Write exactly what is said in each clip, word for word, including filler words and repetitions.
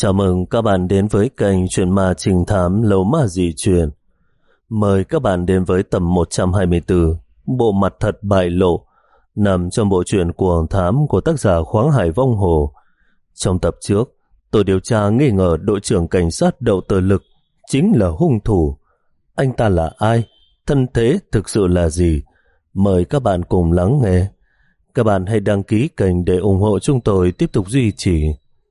Chào mừng các bạn đến với kênh Chuyện Ma Trinh Thám Lầu Ma Dị Truyền. Mời các bạn đến với tập một trăm hai mươi tư, Bộ Mặt Thật Bại Lộ, nằm trong bộ truyện Cuồng Thám của tác giả Khoáng Hải Vong Hồ. Trong tập trước, tổ điều tra nghi ngờ đội trưởng cảnh sát Đậu Tử Lực chính là hung thủ. Anh ta là ai? Thân thế thực sự là gì? Mời các bạn cùng lắng nghe. Các bạn hãy đăng ký kênh để ủng hộ chúng tôi tiếp tục duy trì.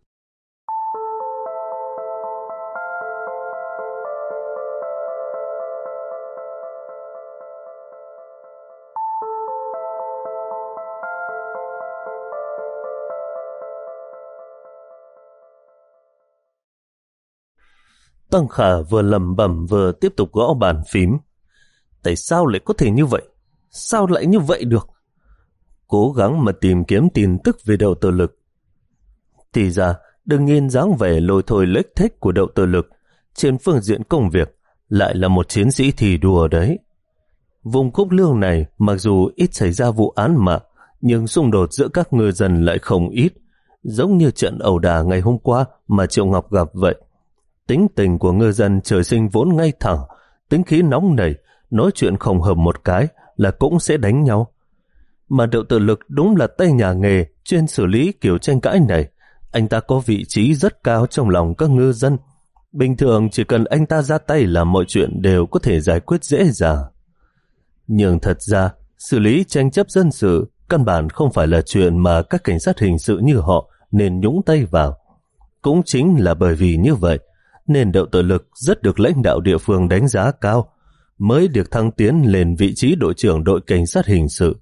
Tăng Khả vừa lẩm bẩm vừa tiếp tục gõ bàn phím. Tại sao lại có thể như vậy? Sao lại như vậy được? Cố gắng mà tìm kiếm tin tức về Đậu Tử Lực. Thì ra, đừng nhìn dáng vẻ lôi thôi lếch thếch của Đậu Tử Lực, trên phương diện công việc lại là một chiến sĩ thì đùa đấy. Vùng Cúc Lương này mặc dù ít xảy ra vụ án mạng, nhưng xung đột giữa các ngư dân lại không ít, giống như trận ẩu đả ngày hôm qua mà Triệu Ngọc gặp vậy. Tính tình của ngư dân trời sinh vốn ngay thẳng, tính khí nóng nảy, nói chuyện không hợp một cái là cũng sẽ đánh nhau. Mà Đậu Tử Lực đúng là tay nhà nghề chuyên xử lý kiểu tranh cãi này. Anh ta có vị trí rất cao trong lòng các ngư dân. Bình thường chỉ cần anh ta ra tay là mọi chuyện đều có thể giải quyết dễ dàng. Nhưng thật ra, xử lý tranh chấp dân sự căn bản không phải là chuyện mà các cảnh sát hình sự như họ nên nhúng tay vào. Cũng chính là bởi vì như vậy, nên Đậu Tử Lực rất được lãnh đạo địa phương đánh giá cao, mới được thăng tiến lên vị trí đội trưởng đội cảnh sát hình sự.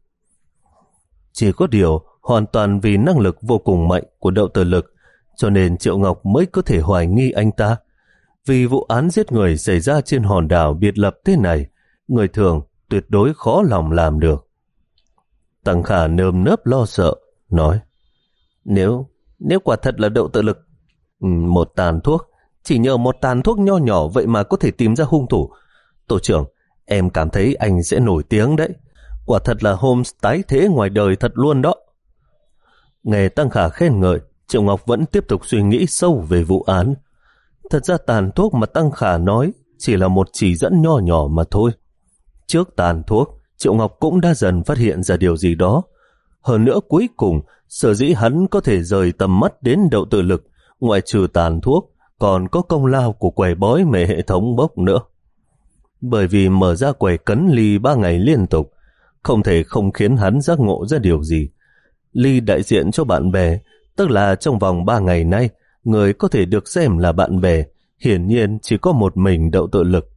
Chỉ có điều, hoàn toàn vì năng lực vô cùng mạnh của Đậu Tử Lực, cho nên Triệu Ngọc mới có thể hoài nghi anh ta. Vì vụ án giết người xảy ra trên hòn đảo biệt lập thế này, người thường tuyệt đối khó lòng làm được. Tăng Khả nơm nớp lo sợ, nói: Nếu, nếu quả thật là Đậu Tử Lực, một tàn thuốc, chỉ nhờ một tàn thuốc nho nhỏ vậy mà có thể tìm ra hung thủ. Tổ trưởng, em cảm thấy anh sẽ nổi tiếng đấy. Quả thật là Holmes tái thế ngoài đời thật luôn đó. Nghe Tăng Khả khen ngợi, Triệu Ngọc vẫn tiếp tục suy nghĩ sâu về vụ án. Thật ra tàn thuốc mà Tăng Khả nói chỉ là một chỉ dẫn nho nhỏ mà thôi. Trước tàn thuốc, Triệu Ngọc cũng đã dần phát hiện ra điều gì đó. Hơn nữa cuối cùng, sở dĩ hắn có thể rời tầm mắt đến Đậu Tử Lực, ngoại trừ tàn thuốc, còn có công lao của quầy bói mề hệ thống bốc nữa. Bởi vì mở ra quầy cấn ly ba ngày liên tục, không thể không khiến hắn giác ngộ ra điều gì. Ly đại diện cho bạn bè, tức là trong vòng ba ngày nay, người có thể được xem là bạn bè, hiển nhiên chỉ có một mình Đậu Tử Lực.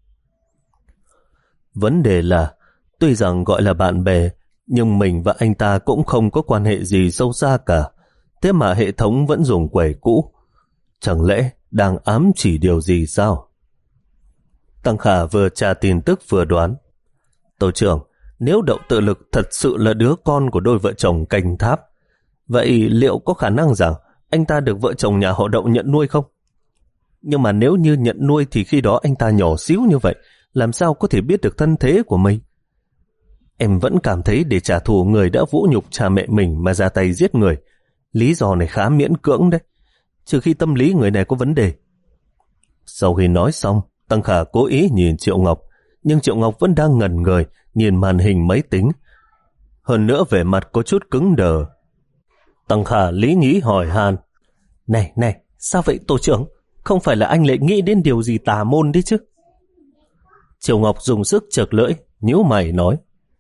Vấn đề là, tuy rằng gọi là bạn bè, nhưng mình và anh ta cũng không có quan hệ gì sâu xa cả, thế mà hệ thống vẫn dùng quầy cũ. Chẳng lẽ đang ám chỉ điều gì sao? Tăng Khả vừa tra tin tức vừa đoán. Tổ trưởng, nếu Đậu Tử Lực thật sự là đứa con của đôi vợ chồng Canh Tháp, vậy liệu có khả năng rằng anh ta được vợ chồng nhà họ Đậu nhận nuôi không? Nhưng mà nếu như nhận nuôi thì khi đó anh ta nhỏ xíu như vậy, làm sao có thể biết được thân thế của mình? Em vẫn cảm thấy để trả thù người đã vũ nhục cha mẹ mình mà ra tay giết người, lý do này khá miễn cưỡng đấy, trừ khi tâm lý người này có vấn đề. Sau khi nói xong, Tăng Khả cố ý nhìn Triệu Ngọc, nhưng Triệu Ngọc vẫn đang ngẩn người nhìn màn hình máy tính. Hơn nữa vẻ mặt có chút cứng đờ. Tăng Khả lý nhí hỏi han: Này, này, sao vậy tổ trưởng? Không phải là anh lại nghĩ đến điều gì tà môn đấy chứ? Triệu Ngọc dùng sức chợt lưỡi, nhíu mày nói: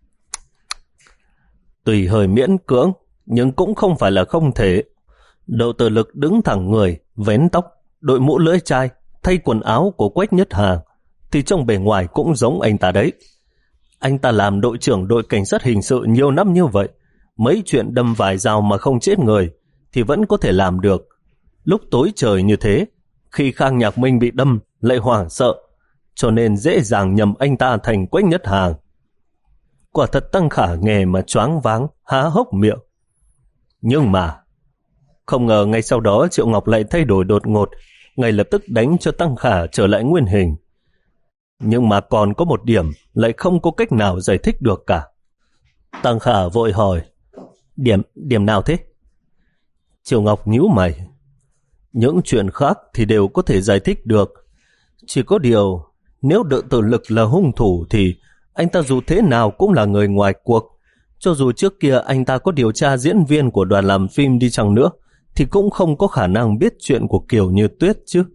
Tùy hơi miễn cưỡng, nhưng cũng không phải là không thể. Đậu Tử Lực đứng thẳng người, vén tóc, đội mũ lưỡi chai, thay quần áo của Quách Nhất Hà, thì trong bề ngoài cũng giống anh ta đấy. Anh ta làm đội trưởng đội cảnh sát hình sự nhiều năm như vậy, mấy chuyện đâm vài dao mà không chết người thì vẫn có thể làm được. Lúc tối trời như thế, khi Khang Nhạc Minh bị đâm lại hoảng sợ, cho nên dễ dàng nhầm anh ta thành Quách Nhất Hà. Quả thật Tăng Khả nghe mà choáng váng, há hốc miệng. Nhưng mà không ngờ ngay sau đó Triệu Ngọc lại thay đổi đột ngột, ngay lập tức đánh cho Tăng Khả trở lại nguyên hình. Nhưng mà còn có một điểm lại không có cách nào giải thích được cả. Tăng Khả vội hỏi: Điểm, điểm nào thế? Triệu Ngọc nhíu mày: Những chuyện khác thì đều có thể giải thích được. Chỉ có điều, nếu Đợ Tử Lực là hung thủ thì anh ta dù thế nào cũng là người ngoài cuộc. Cho dù trước kia anh ta có điều tra diễn viên của đoàn làm phim đi chăng nữa, thì cũng không có khả năng biết chuyện của Kiều Như Tuyết chứ.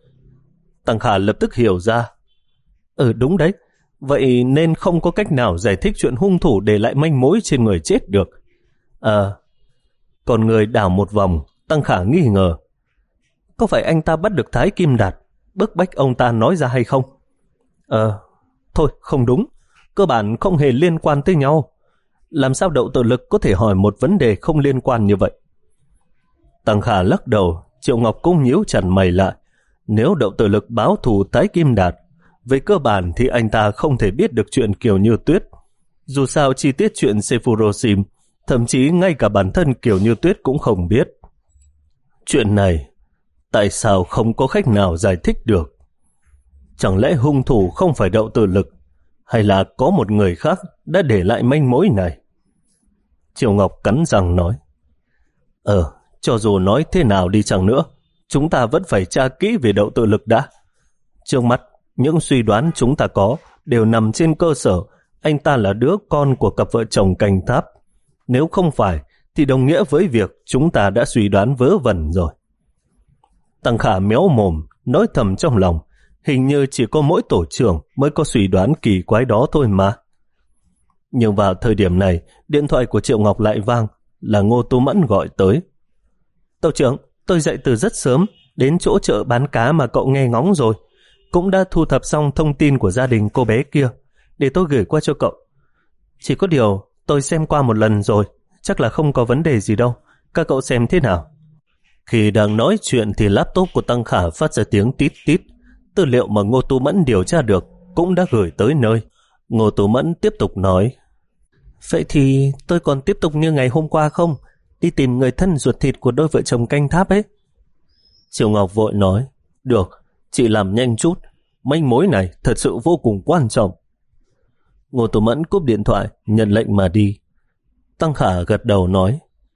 Tăng Khả lập tức hiểu ra. Ừ đúng đấy, vậy nên không có cách nào giải thích chuyện hung thủ để lại manh mối trên người chết được. À, còn người đảo một vòng, Tăng Khả nghi ngờ. Có phải anh ta bắt được Thái Kim Đạt, bức bách ông ta nói ra hay không? Ờ, thôi không đúng, cơ bản không hề liên quan tới nhau. Làm sao Đậu Tử Lực có thể hỏi một vấn đề không liên quan như vậy? Tăng Khả lắc đầu, Triệu Ngọc cũng nhíu chặt mày lại. Nếu Đậu Tử Lực báo thù Thái Kim Đạt, về cơ bản thì anh ta không thể biết được chuyện Kiều Như Tuyết. Dù sao chi tiết chuyện Sephirothim, thậm chí ngay cả bản thân Kiều Như Tuyết cũng không biết. Chuyện này, tại sao không có cách nào giải thích được? Chẳng lẽ hung thủ không phải Đậu Tử Lực, hay là có một người khác đã để lại manh mối này? Triệu Ngọc cắn răng nói. Ờ, cho dù nói thế nào đi chăng nữa, chúng ta vẫn phải tra kỹ về Đậu Tử Lực đã. Trước mắt, những suy đoán chúng ta có đều nằm trên cơ sở anh ta là đứa con của cặp vợ chồng Cành Tháp. Nếu không phải, thì đồng nghĩa với việc chúng ta đã suy đoán vớ vẩn rồi. Tăng Khả méo mồm, nói thầm trong lòng, hình như chỉ có mỗi tổ trưởng mới có suy đoán kỳ quái đó thôi mà. Nhưng vào thời điểm này, điện thoại của Triệu Ngọc lại vang, là Ngô Tú Mẫn gọi tới. Tổ trưởng, tôi dậy từ rất sớm, đến chỗ chợ bán cá mà cậu nghe ngóng rồi. Cũng đã thu thập xong thông tin của gia đình cô bé kia, để tôi gửi qua cho cậu. Chỉ có điều, tôi xem qua một lần rồi, chắc là không có vấn đề gì đâu. Các cậu xem thế nào? Khi đang nói chuyện thì laptop của Tăng Khả phát ra tiếng tít tít. Tư liệu mà Ngô Tú Mẫn điều tra được cũng đã gửi tới nơi. Ngô Tú Mẫn tiếp tục nói. Vậy thì tôi còn tiếp tục như ngày hôm qua không? Đi tìm người thân ruột thịt của đôi vợ chồng Canh Tháp ấy. Triệu Ngọc vội nói. Được, chị làm nhanh chút. Manh mối này thật sự vô cùng quan trọng. Ngô Tú Mẫn cúp điện thoại, nhận lệnh mà đi. Tăng Khả gật đầu nói.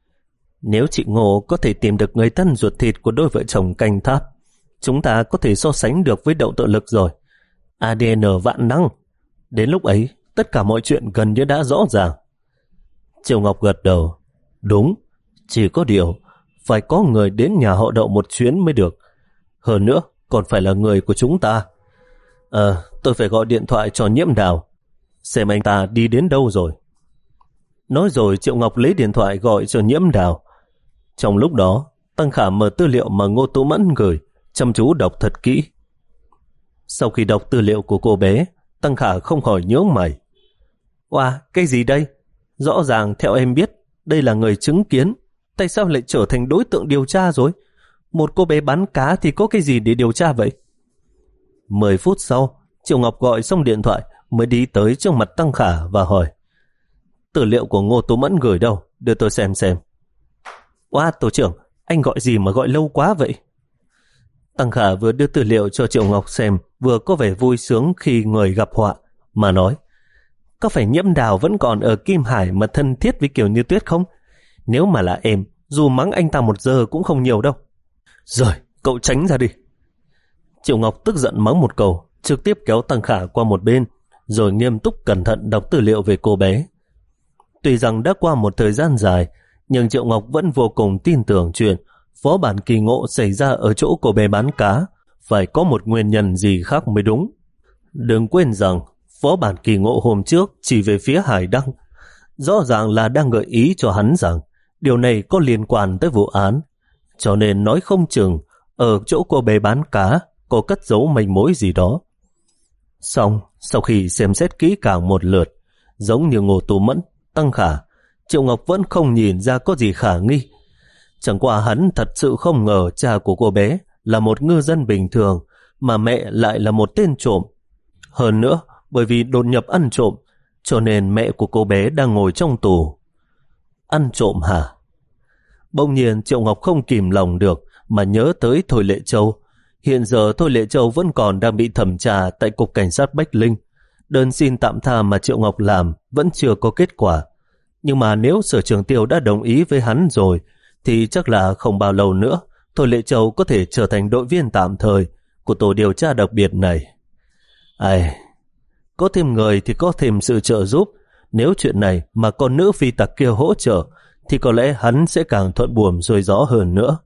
Nếu chị Ngô có thể tìm được người thân ruột thịt của đôi vợ chồng Canh Tháp, chúng ta có thể so sánh được với Đậu Tự Lực rồi. a đê en vạn năng. Đến lúc ấy, tất cả mọi chuyện gần như đã rõ ràng. Triệu Ngọc gật đầu. Đúng, chỉ có điều, phải có người đến nhà họ Đậu một chuyến mới được. Hơn nữa, còn phải là người của chúng ta. Ờ, tôi phải gọi điện thoại cho Nhiễm Đào, xem anh ta đi đến đâu rồi. Nói rồi Triệu Ngọc lấy điện thoại gọi cho Nhiễm Đào. Trong lúc đó, Tăng Khả mở tư liệu mà Ngô Tú Mẫn gửi, chăm chú đọc thật kỹ. Sau khi đọc tư liệu của cô bé, Tăng Khả không khỏi nhướng mày. Wow, cái gì đây? Rõ ràng theo em biết, đây là người chứng kiến. Tại sao lại trở thành đối tượng điều tra rồi? Một cô bé bán cá thì có cái gì để điều tra vậy? Mười phút sau, Triệu Ngọc gọi xong điện thoại mới đi tới trước mặt Tăng Khả và hỏi. Tư liệu của Ngô Tú Mẫn gửi đâu? Đưa tôi xem xem. Wow, tổ trưởng, anh gọi gì mà gọi lâu quá vậy? Tăng Khả vừa đưa tư liệu cho Triệu Ngọc xem, vừa có vẻ vui sướng khi người gặp họa, mà nói. Có phải Nhiễm Đào vẫn còn ở Kim Hải mà thân thiết với Kiều Như Tuyết không? Nếu mà là em, dù mắng anh ta một giờ cũng không nhiều đâu. Rồi, cậu tránh ra đi. Triệu Ngọc tức giận mắng một câu, trực tiếp kéo Tăng Khả qua một bên, rồi nghiêm túc cẩn thận đọc tư liệu về cô bé. Tuy rằng đã qua một thời gian dài, nhưng Triệu Ngọc vẫn vô cùng tin tưởng chuyện phó bản kỳ ngộ xảy ra ở chỗ cô bé bán cá, phải có một nguyên nhân gì khác mới đúng. Đừng quên rằng phó bản kỳ ngộ hôm trước chỉ về phía Hải Đăng, rõ ràng là đang gợi ý cho hắn rằng điều này có liên quan tới vụ án, cho nên nói không chừng ở chỗ cô bé bán cá có cất giấu manh mối gì đó. Xong, sau khi xem xét kỹ càng một lượt, giống như Ngô Tú Mẫn, Tăng Khả, Triệu Ngọc vẫn không nhìn ra có gì khả nghi. Chẳng qua hắn thật sự không ngờ cha của cô bé là một ngư dân bình thường, mà mẹ lại là một tên trộm. Hơn nữa, bởi vì đột nhập ăn trộm, cho nên mẹ của cô bé đang ngồi trong tù. Ăn trộm hả? Bỗng nhiên Triệu Ngọc không kìm lòng được mà nhớ tới Thôi Lệ Châu. Hiện giờ Thôi Lệ Châu vẫn còn đang bị thẩm tra tại Cục Cảnh sát Bách Linh. Đơn xin tạm tha mà Triệu Ngọc làm vẫn chưa có kết quả. Nhưng mà nếu Sở Trường Tiêu đã đồng ý với hắn rồi, thì chắc là không bao lâu nữa Thôi Lệ Châu có thể trở thành đội viên tạm thời của tổ điều tra đặc biệt này. Ai, có thêm người thì có thêm sự trợ giúp. Nếu chuyện này mà con nữ phi tặc kia hỗ trợ thì có lẽ hắn sẽ càng thuận buồm xuôi gió hơn nữa.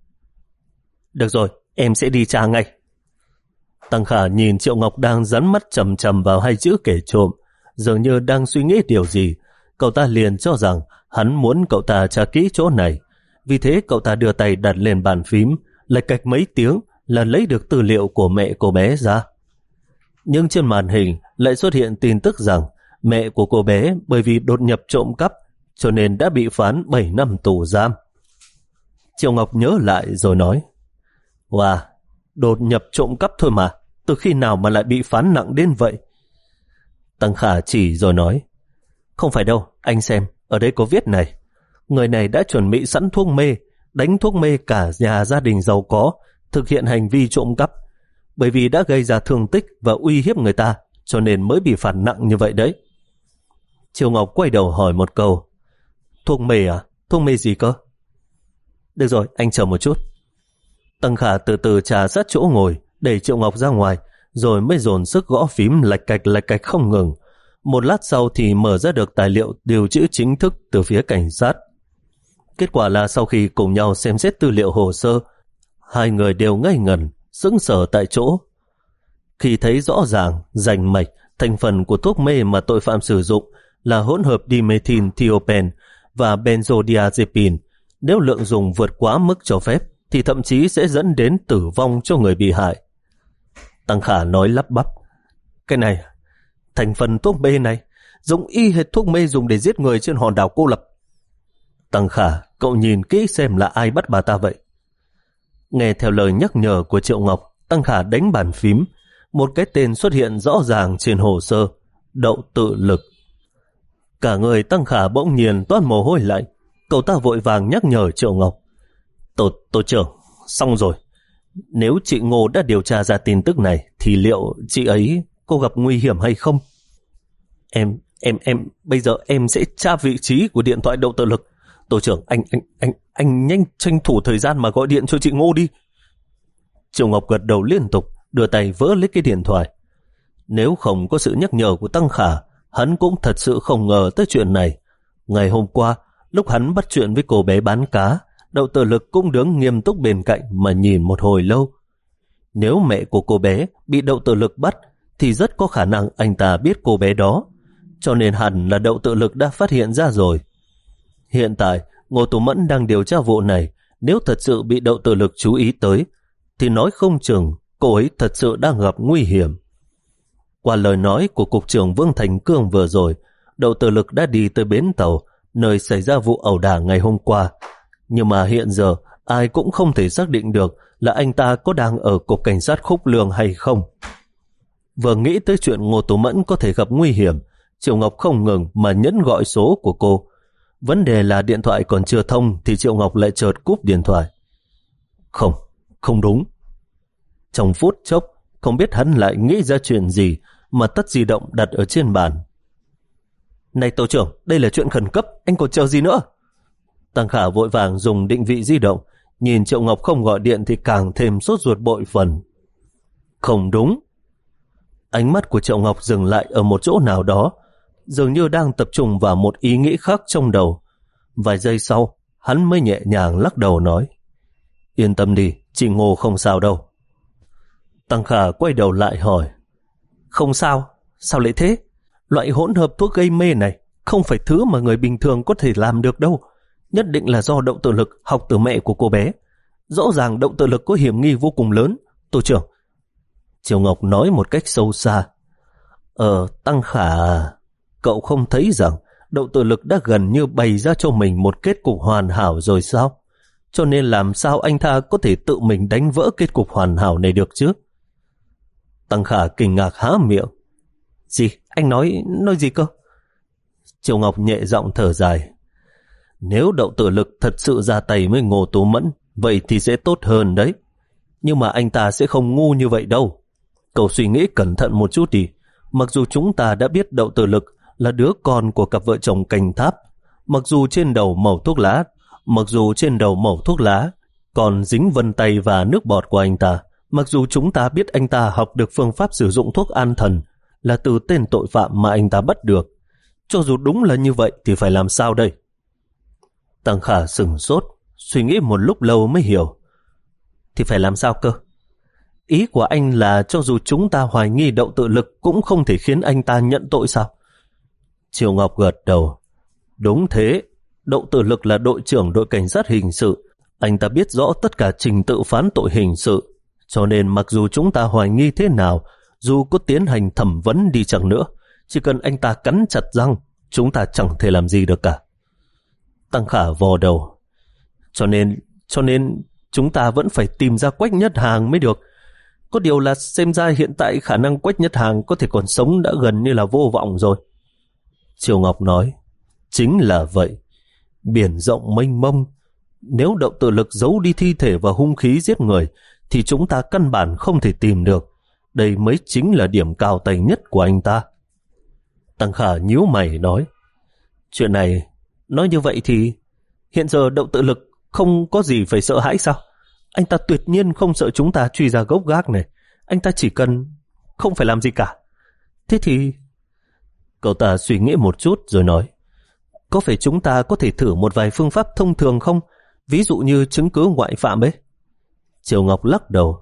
Được rồi, em sẽ đi tra ngay. Tăng Khả nhìn Triệu Ngọc đang dán mắt chầm chầm vào hai chữ kẻ trộm, dường như đang suy nghĩ điều gì. Cậu ta liền cho rằng hắn muốn cậu ta tra kỹ chỗ này. Vì thế cậu ta đưa tay đặt lên bàn phím, lạch cạch mấy tiếng là lấy được tư liệu của mẹ cô bé ra. Nhưng trên màn hình lại xuất hiện tin tức rằng mẹ của cô bé bởi vì đột nhập trộm cắp cho nên đã bị phán bảy năm tù giam. Triệu Ngọc nhớ lại rồi nói, wow, đột nhập trộm cắp thôi mà, từ khi nào mà lại bị phán nặng đến vậy? Tăng Khả chỉ rồi nói, không phải đâu, anh xem, ở đây có viết này. Người này đã chuẩn bị sẵn thuốc mê, đánh thuốc mê cả nhà gia đình giàu có, thực hiện hành vi trộm cắp. Bởi vì đã gây ra thương tích và uy hiếp người ta, cho nên mới bị phạt nặng như vậy đấy. Triệu Ngọc quay đầu hỏi một câu, thuốc mê à? Thuốc mê gì cơ? Được rồi, anh chờ một chút. Tăng Khả từ từ trà sát chỗ ngồi, đẩy Triệu Ngọc ra ngoài, rồi mới dồn sức gõ phím lạch cạch lạch cạch không ngừng. Một lát sau thì mở ra được tài liệu điều trữ chính thức từ phía cảnh sát. Kết quả là sau khi cùng nhau xem xét tư liệu hồ sơ, hai người đều ngây ngẩn, sững sờ tại chỗ. Khi thấy rõ ràng, rành mạch, thành phần của thuốc mê mà tội phạm sử dụng là hỗn hợp dimethyl-thiopen và benzodiazepine. Nếu lượng dùng vượt quá mức cho phép, thì thậm chí sẽ dẫn đến tử vong cho người bị hại. Tăng Khả nói lắp bắp, cái này, thành phần thuốc mê này, giống y hệt thuốc mê dùng để giết người trên hòn đảo cô lập. Tăng Khả, cậu nhìn kỹ xem là ai bắt bà ta vậy. Nghe theo lời nhắc nhở của Triệu Ngọc, Tăng Khả đánh bàn phím, một cái tên xuất hiện rõ ràng trên hồ sơ, Đậu Tự Lực. Cả người Tăng Khả bỗng nhiên toát mồ hôi lạnh, cậu ta vội vàng nhắc nhở Triệu Ngọc, Tổ, tổ trưởng, xong rồi. Nếu chị Ngô đã điều tra ra tin tức này, thì liệu chị ấy có gặp nguy hiểm hay không? Em, em, em, bây giờ em sẽ tra vị trí của điện thoại Đậu Tự Lực. Tổ trưởng, anh, anh, anh, anh nhanh tranh thủ thời gian mà gọi điện cho chị Ngô đi. Triệu Ngọc gật đầu liên tục, đưa tay vỡ lấy cái điện thoại. Nếu không có sự nhắc nhở của Tăng Khả, hắn cũng thật sự không ngờ tới chuyện này. Ngày hôm qua, lúc hắn bắt chuyện với cô bé bán cá, Đậu Tự Lực cũng đứng nghiêm túc bên cạnh mà nhìn một hồi lâu. Nếu mẹ của cô bé bị Đậu Tự Lực bắt, thì rất có khả năng anh ta biết cô bé đó, cho nên hẳn là Đậu Tự Lực đã phát hiện ra rồi. Hiện tại, Ngô Tú Mẫn đang điều tra vụ này, nếu thật sự bị Đậu Tự Lực chú ý tới, thì nói không chừng cô ấy thật sự đang gặp nguy hiểm. Qua lời nói của Cục trưởng Vương Thành Cương vừa rồi, Đậu Tự Lực đã đi tới bến tàu, nơi xảy ra vụ ẩu đả ngày hôm qua. Nhưng mà hiện giờ, ai cũng không thể xác định được là anh ta có đang ở Cục Cảnh sát Khúc Lương hay không. Vừa nghĩ tới chuyện Ngô Tú Mẫn có thể gặp nguy hiểm, Triệu Ngọc không ngừng mà nhấn gọi số của cô. Vấn đề là điện thoại còn chưa thông thì Triệu Ngọc lại chợt cúp điện thoại. Không, không đúng. Trong phút chốc, không biết hắn lại nghĩ ra chuyện gì mà tắt di động đặt ở trên bàn. Này tổ trưởng, đây là chuyện khẩn cấp, anh còn chờ gì nữa? Tăng Khả vội vàng dùng định vị di động, nhìn Triệu Ngọc không gọi điện thì càng thêm sốt ruột bội phần. Không đúng. Ánh mắt của Triệu Ngọc dừng lại ở một chỗ nào đó, dường như đang tập trung vào một ý nghĩ khác trong đầu. Vài giây sau, hắn mới nhẹ nhàng lắc đầu nói, yên tâm đi, chị Ngô không sao đâu. Tăng Khả quay đầu lại hỏi, không sao? Sao lại thế? Loại hỗn hợp thuốc gây mê này không phải thứ mà người bình thường có thể làm được đâu. Nhất định là do Đậu Tự Lực học từ mẹ của cô bé. Rõ ràng Đậu Tự Lực có hiểm nghi vô cùng lớn, tổ trưởng. Triệu Ngọc nói một cách sâu xa. Ờ, Tăng Khả, cậu không thấy rằng Đậu Tự Lực đã gần như bày ra cho mình một kết cục hoàn hảo rồi sao? Cho nên làm sao anh ta có thể tự mình đánh vỡ kết cục hoàn hảo này được chứ? Tăng Khả kinh ngạc há miệng. Gì? Anh nói, nói gì cơ? Triệu Ngọc nhẹ giọng thở dài. Nếu Đậu Tự Lực thật sự ra tay với Ngô Tú Mẫn, vậy thì sẽ tốt hơn đấy. Nhưng mà anh ta sẽ không ngu như vậy đâu. Cậu suy nghĩ cẩn thận một chút đi. Mặc dù chúng ta đã biết Đậu Tự Lực là đứa con của cặp vợ chồng Cành Tháp, mặc dù trên đầu mẩu thuốc lá, mặc dù trên đầu mẩu thuốc lá còn dính vân tay và nước bọt của anh ta. Mặc dù chúng ta biết anh ta học được phương pháp sử dụng thuốc an thần là từ tên tội phạm mà anh ta bắt được. Cho dù đúng là như vậy thì phải làm sao đây? Tăng Khả sửng sốt, suy nghĩ một lúc lâu mới hiểu. Thì phải làm sao cơ? Ý của anh là cho dù chúng ta hoài nghi Đậu Tự Lực cũng không thể khiến anh ta nhận tội sao? Triệu Ngọc gật đầu. Đúng thế, Đậu Tự Lực là đội trưởng đội cảnh sát hình sự. Anh ta biết rõ tất cả trình tự phán tội hình sự. Cho nên mặc dù chúng ta hoài nghi thế nào, dù có tiến hành thẩm vấn đi chăng nữa, chỉ cần anh ta cắn chặt răng, chúng ta chẳng thể làm gì được cả. Tăng Khả vò đầu. Cho nên, cho nên chúng ta vẫn phải tìm ra Quách Nhất Hàng mới được. Có điều là xem ra hiện tại khả năng Quách Nhất Hàng có thể còn sống đã gần như là vô vọng rồi. Triều Ngọc nói, chính là vậy. Biển rộng mênh mông, nếu Đậu Tự Lực giấu đi thi thể và hung khí giết người thì chúng ta căn bản không thể tìm được. Đây mới chính là điểm cao tay nhất của anh ta. Tăng Khả nhíu mày nói, chuyện này, nói như vậy thì hiện giờ Đậu Tự Lực không có gì phải sợ hãi sao? Anh ta tuyệt nhiên không sợ chúng ta truy ra gốc gác này. Anh ta chỉ cần không phải làm gì cả. Thế thì... Cậu ta suy nghĩ một chút rồi nói, có phải chúng ta có thể thử một vài phương pháp thông thường không? Ví dụ như chứng cứ ngoại phạm ấy. Triều Ngọc lắc đầu.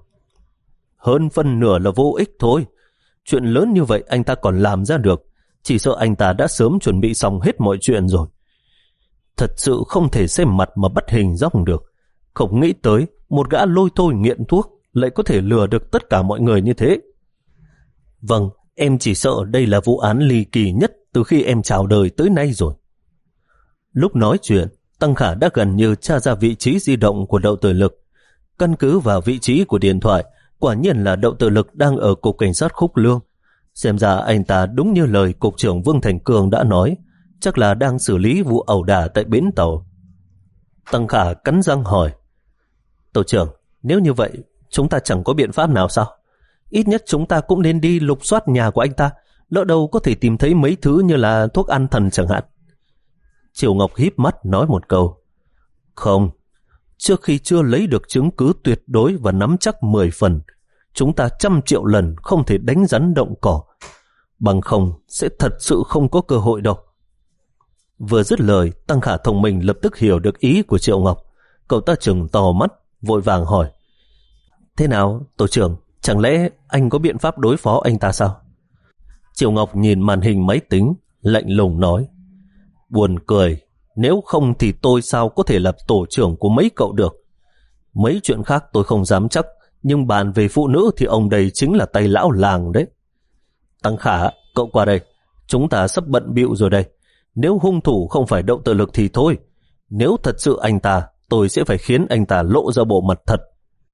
Hơn phân nửa là vô ích thôi. Chuyện lớn như vậy anh ta còn làm ra được. Chỉ sợ anh ta đã sớm chuẩn bị xong hết mọi chuyện rồi. Thật sự không thể xem mặt mà bắt hình dong được. Không nghĩ tới một gã lôi thôi nghiện thuốc lại có thể lừa được tất cả mọi người như thế. Vâng, em chỉ sợ đây là vụ án ly kỳ nhất từ khi em chào đời tới nay rồi. Lúc nói chuyện, Tăng Khả đã gần như tra ra vị trí di động của Đậu Tự Lực. Căn cứ vào vị trí của điện thoại, quả nhiên là Đậu Tự Lực đang ở cục cảnh sát Khúc Lương. Xem ra anh ta đúng như lời cục trưởng Vương Thành Cường đã nói, chắc là đang xử lý vụ ẩu đả tại bến tàu. Tăng Khả cắn răng hỏi, tổ trưởng, nếu như vậy chúng ta chẳng có biện pháp nào sao? Ít nhất chúng ta cũng nên đi lục soát nhà của anh ta, lỡ đâu có thể tìm thấy mấy thứ như là thuốc an thần chẳng hạn. Triều Ngọc híp mắt nói một câu, không, trước khi chưa lấy được chứng cứ tuyệt đối và nắm chắc mười phần, chúng ta trăm triệu lần không thể đánh rắn động cỏ, bằng không sẽ thật sự không có cơ hội đâu. Vừa dứt lời, Tăng Khả thông minh lập tức hiểu được ý của Triệu Ngọc. Cậu ta trừng to mắt, vội vàng hỏi, thế nào, tổ trưởng, chẳng lẽ anh có biện pháp đối phó anh ta sao? Triệu Ngọc nhìn màn hình máy tính, lạnh lùng nói, buồn cười, nếu không thì tôi sao có thể là tổ trưởng của mấy cậu được. Mấy chuyện khác tôi không dám chắc, nhưng bàn về phụ nữ thì ông đây chính là tay lão làng đấy. Tăng Khả, cậu qua đây, chúng ta sắp bận bịu rồi đây. Nếu hung thủ không phải Đậu Tự Lực thì thôi, nếu thật sự anh ta, tôi sẽ phải khiến anh ta lộ ra bộ mặt thật.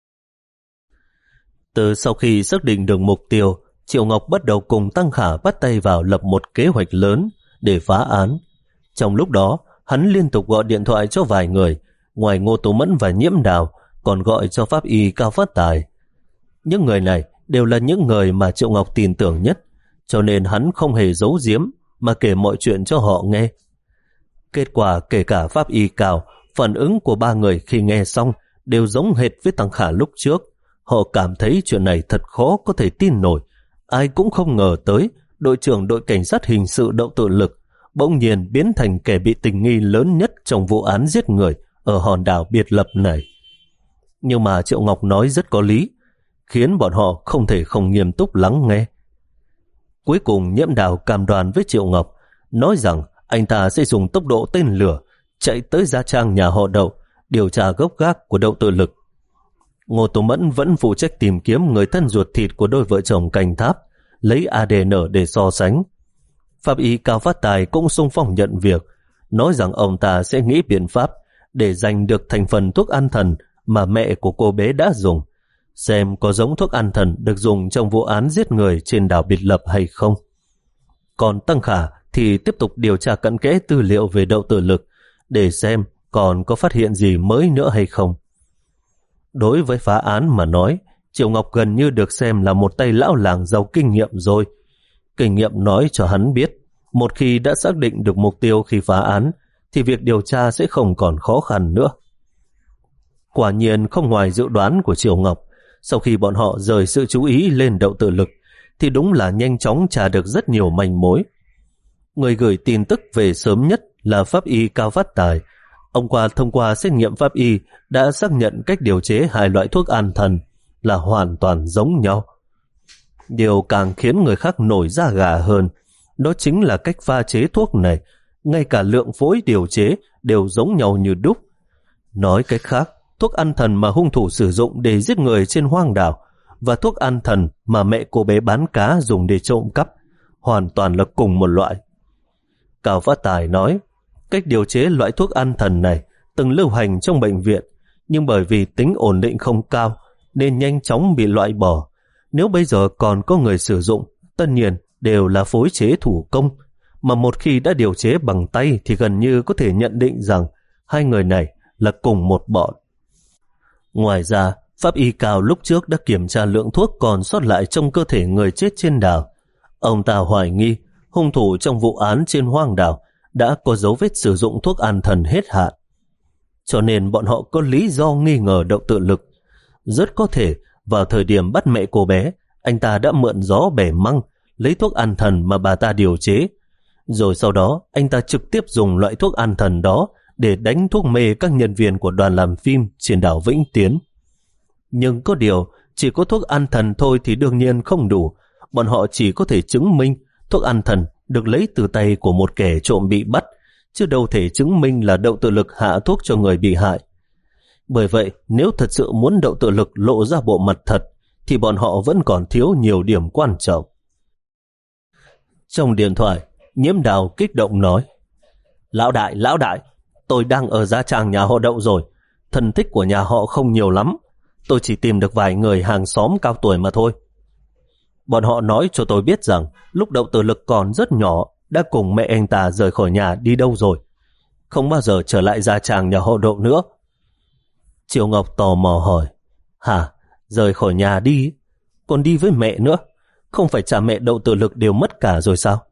Từ sau khi xác định được mục tiêu, Triệu Ngọc bắt đầu cùng Tăng Khả bắt tay vào lập một kế hoạch lớn để phá án. Trong lúc đó, hắn liên tục gọi điện thoại cho vài người, ngoài Ngô Tố Mẫn và Nhiễm Đào, còn gọi cho pháp y Cao Phát Tài. Những người này đều là những người mà Triệu Ngọc tin tưởng nhất, cho nên hắn không hề giấu giếm mà kể mọi chuyện cho họ nghe. Kết quả kể cả pháp y Cao, phản ứng của ba người khi nghe xong đều giống hệt với Tăng Khả lúc trước. Họ cảm thấy chuyện này thật khó có thể tin nổi. Ai cũng không ngờ tới đội trưởng đội cảnh sát hình sự Đậu Tự Lực bỗng nhiên biến thành kẻ bị tình nghi lớn nhất trong vụ án giết người ở hòn đảo biệt lập này. Nhưng mà Triệu Ngọc nói rất có lý, khiến bọn họ không thể không nghiêm túc lắng nghe. Cuối cùng Nhiễm Đào cam đoan với Triệu Ngọc, nói rằng anh ta sẽ dùng tốc độ tên lửa chạy tới gia trang nhà họ Đậu, điều tra gốc gác của Đậu Tự Lực. Ngô Tố Mẫn vẫn phụ trách tìm kiếm người thân ruột thịt của đôi vợ chồng Cành Tháp, lấy a đê en để so sánh. Pháp y Cao Phát Tài cũng xung phong nhận việc, nói rằng ông ta sẽ nghĩ biện pháp để giành được thành phần thuốc an thần mà mẹ của cô bé đã dùng, xem có giống thuốc an thần được dùng trong vụ án giết người trên đảo biệt lập hay không. Còn Tăng Khả thì tiếp tục điều tra cặn kẽ tư liệu về Đậu Tự Lực để xem còn có phát hiện gì mới nữa hay không. Đối với phá án mà nói, Triệu Ngọc gần như được xem là một tay lão làng giàu kinh nghiệm rồi. Kinh nghiệm nói cho hắn biết, một khi đã xác định được mục tiêu khi phá án, thì việc điều tra sẽ không còn khó khăn nữa. Quả nhiên không ngoài dự đoán của Triều Ngọc, sau khi bọn họ rời sự chú ý lên Đậu Tự Lực thì đúng là nhanh chóng tra được rất nhiều manh mối. Người gửi tin tức về sớm nhất là pháp y Cao Phát Tài. Ông qua thông qua xét nghiệm pháp y đã xác nhận cách điều chế hai loại thuốc an thần là hoàn toàn giống nhau. Điều càng khiến người khác nổi da gà hơn, đó chính là cách pha chế thuốc này, ngay cả lượng phối điều chế đều giống nhau như đúc. Nói cách khác, thuốc an thần mà hung thủ sử dụng để giết người trên hoang đảo và thuốc an thần mà mẹ cô bé bán cá dùng để trộm cắp hoàn toàn là cùng một loại. Cao Phát Tài nói, cách điều chế loại thuốc an thần này từng lưu hành trong bệnh viện, nhưng bởi vì tính ổn định không cao nên nhanh chóng bị loại bỏ. Nếu bây giờ còn có người sử dụng, tất nhiên đều là phối chế thủ công, mà một khi đã điều chế bằng tay thì gần như có thể nhận định rằng hai người này là cùng một bọn. Ngoài ra, pháp y Cao lúc trước đã kiểm tra lượng thuốc còn sót lại trong cơ thể người chết trên đảo. Ông ta hoài nghi hung thủ trong vụ án trên hoang đảo đã có dấu vết sử dụng thuốc an thần hết hạn. Cho nên bọn họ có lý do nghi ngờ Đậu Tự Lực. Rất có thể vào thời điểm bắt mẹ cô bé, anh ta đã mượn gió bẻ măng, lấy thuốc an thần mà bà ta điều chế. Rồi sau đó anh ta trực tiếp dùng loại thuốc an thần đó để đánh thuốc mê các nhân viên của đoàn làm phim trên đảo Vĩnh Tiến. Nhưng có điều, chỉ có thuốc an thần thôi thì đương nhiên không đủ. Bọn họ chỉ có thể chứng minh thuốc an thần được lấy từ tay của một kẻ trộm bị bắt, chứ đâu thể chứng minh là Đậu Tự Lực hạ thuốc cho người bị hại. Bởi vậy, nếu thật sự muốn Đậu Tự Lực lộ ra bộ mặt thật, thì bọn họ vẫn còn thiếu nhiều điểm quan trọng. Trong điện thoại, Nhiễm Đào kích động nói, Lão đại, lão đại, tôi đang ở gia tràng nhà họ Đậu rồi. Thân thích của nhà họ không nhiều lắm. Tôi chỉ tìm được vài người hàng xóm cao tuổi mà thôi. Bọn họ nói cho tôi biết rằng lúc Đậu Tự Lực còn rất nhỏ đã cùng mẹ anh ta rời khỏi nhà đi đâu rồi, không bao giờ trở lại gia tràng nhà họ Đậu nữa. Triều Ngọc tò mò hỏi, hả, rời khỏi nhà đi? Còn đi với mẹ nữa? Không phải cha mẹ Đậu Tự Lực đều mất cả rồi sao?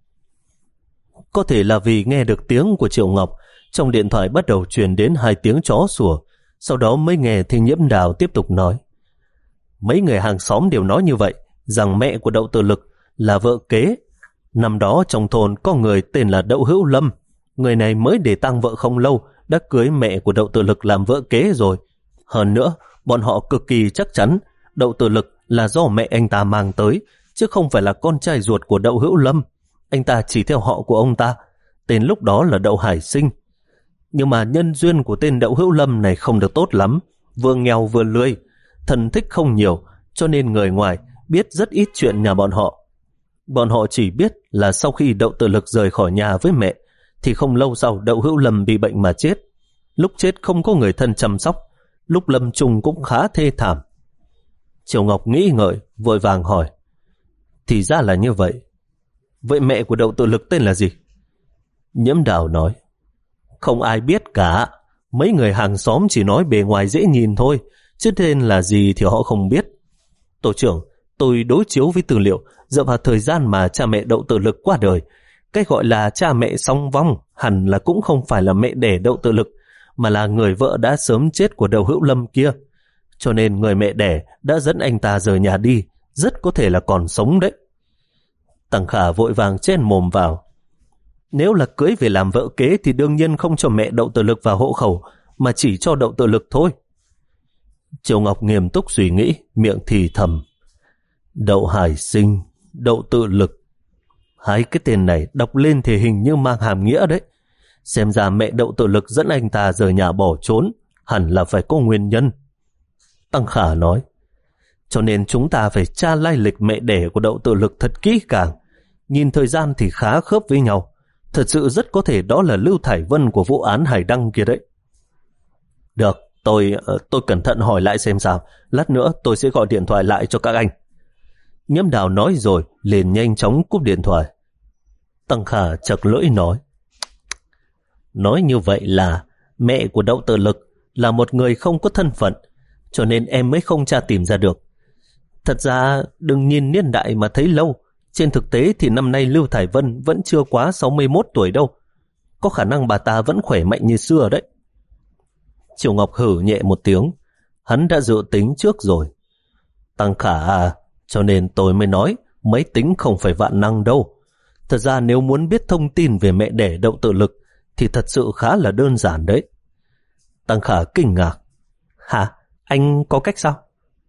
Có thể là vì nghe được tiếng của Triệu Ngọc, trong điện thoại bắt đầu truyền đến hai tiếng chó sủa. Sau đó mới nghe thì Nhiễm Đào tiếp tục nói, mấy người hàng xóm đều nói như vậy, rằng mẹ của Đậu Tự Lực là vợ kế. Năm đó trong thôn có người tên là Đậu Hữu Lâm. Người này mới để tang vợ không lâu đã cưới mẹ của Đậu Tự Lực làm vợ kế rồi. Hơn nữa, bọn họ cực kỳ chắc chắn Đậu Tự Lực là do mẹ anh ta mang tới, chứ không phải là con trai ruột của Đậu Hữu Lâm. Anh ta chỉ theo họ của ông ta, tên lúc đó là Đậu Hải Sinh. Nhưng mà nhân duyên của tên Đậu Hữu Lâm này không được tốt lắm, vừa nghèo vừa lười, thân thích không nhiều, cho nên người ngoài biết rất ít chuyện nhà bọn họ. Bọn họ chỉ biết là sau khi Đậu Tự Lực rời khỏi nhà với mẹ, thì không lâu sau Đậu Hữu Lâm bị bệnh mà chết. Lúc chết không có người thân chăm sóc, lúc lâm chung cũng khá thê thảm. Triều Ngọc nghĩ ngợi, vội vàng hỏi, thì ra là như vậy. Vậy mẹ của Đậu Tự Lực tên là gì? Nhiễm Đào nói, không ai biết cả. Mấy người hàng xóm chỉ nói bề ngoài dễ nhìn thôi, chứ tên là gì thì họ không biết. Tổ trưởng, tôi đối chiếu với tư liệu dựa vào thời gian mà cha mẹ Đậu Tự Lực qua đời. Cái gọi là cha mẹ song vong hẳn là cũng không phải là mẹ đẻ Đậu Tự Lực, mà là người vợ đã sớm chết của Đậu Hữu Lâm kia. Cho nên người mẹ đẻ đã dẫn anh ta rời nhà đi, rất có thể là còn sống đấy. Tằng Khả vội vàng chen mồm vào, nếu là cưới về làm vợ kế thì đương nhiên không cho mẹ Đậu Tự Lực vào hộ khẩu, mà chỉ cho Đậu Tự Lực thôi. Triều Ngọc nghiêm túc suy nghĩ, miệng thì thầm, Đậu Hải Sinh, Đậu Tự Lực, hai cái tên này đọc lên thì hình như mang hàm nghĩa đấy. Xem ra mẹ Đậu Tự Lực dẫn anh ta rời nhà bỏ trốn, hẳn là phải có nguyên nhân. Tăng Khả nói, cho nên chúng ta phải tra lai lịch mẹ đẻ của Đậu Tự Lực thật kỹ càng. Nhìn thời gian thì khá khớp với nhau. Thật sự rất có thể đó là Lưu Thải Vân của vụ án Hải Đăng kia đấy. Được, tôi tôi cẩn thận hỏi lại xem sao. Lát nữa tôi sẽ gọi điện thoại lại cho các anh. Nhiễm Đào nói rồi liền nhanh chóng cúp điện thoại. Tăng Khả chật lưỡi nói, nói như vậy là mẹ của Đậu Tự Lực là một người không có thân phận, cho nên em mới không tra tìm ra được. Thật ra đừng nhìn niên đại mà thấy lâu, trên thực tế thì năm nay Lưu Thải Vân vẫn chưa quá sáu mươi mốt tuổi đâu. Có khả năng bà ta vẫn khỏe mạnh như xưa đấy. Triều Ngọc hử nhẹ một tiếng, hắn đã dự tính trước rồi. Tăng Khả à, cho nên tôi mới nói máy tính không phải vạn năng đâu. Thật ra nếu muốn biết thông tin về mẹ đẻ Đậu Tự Lực thì thật sự khá là đơn giản đấy. Tăng Khả kinh ngạc. Hả? Anh có cách sao?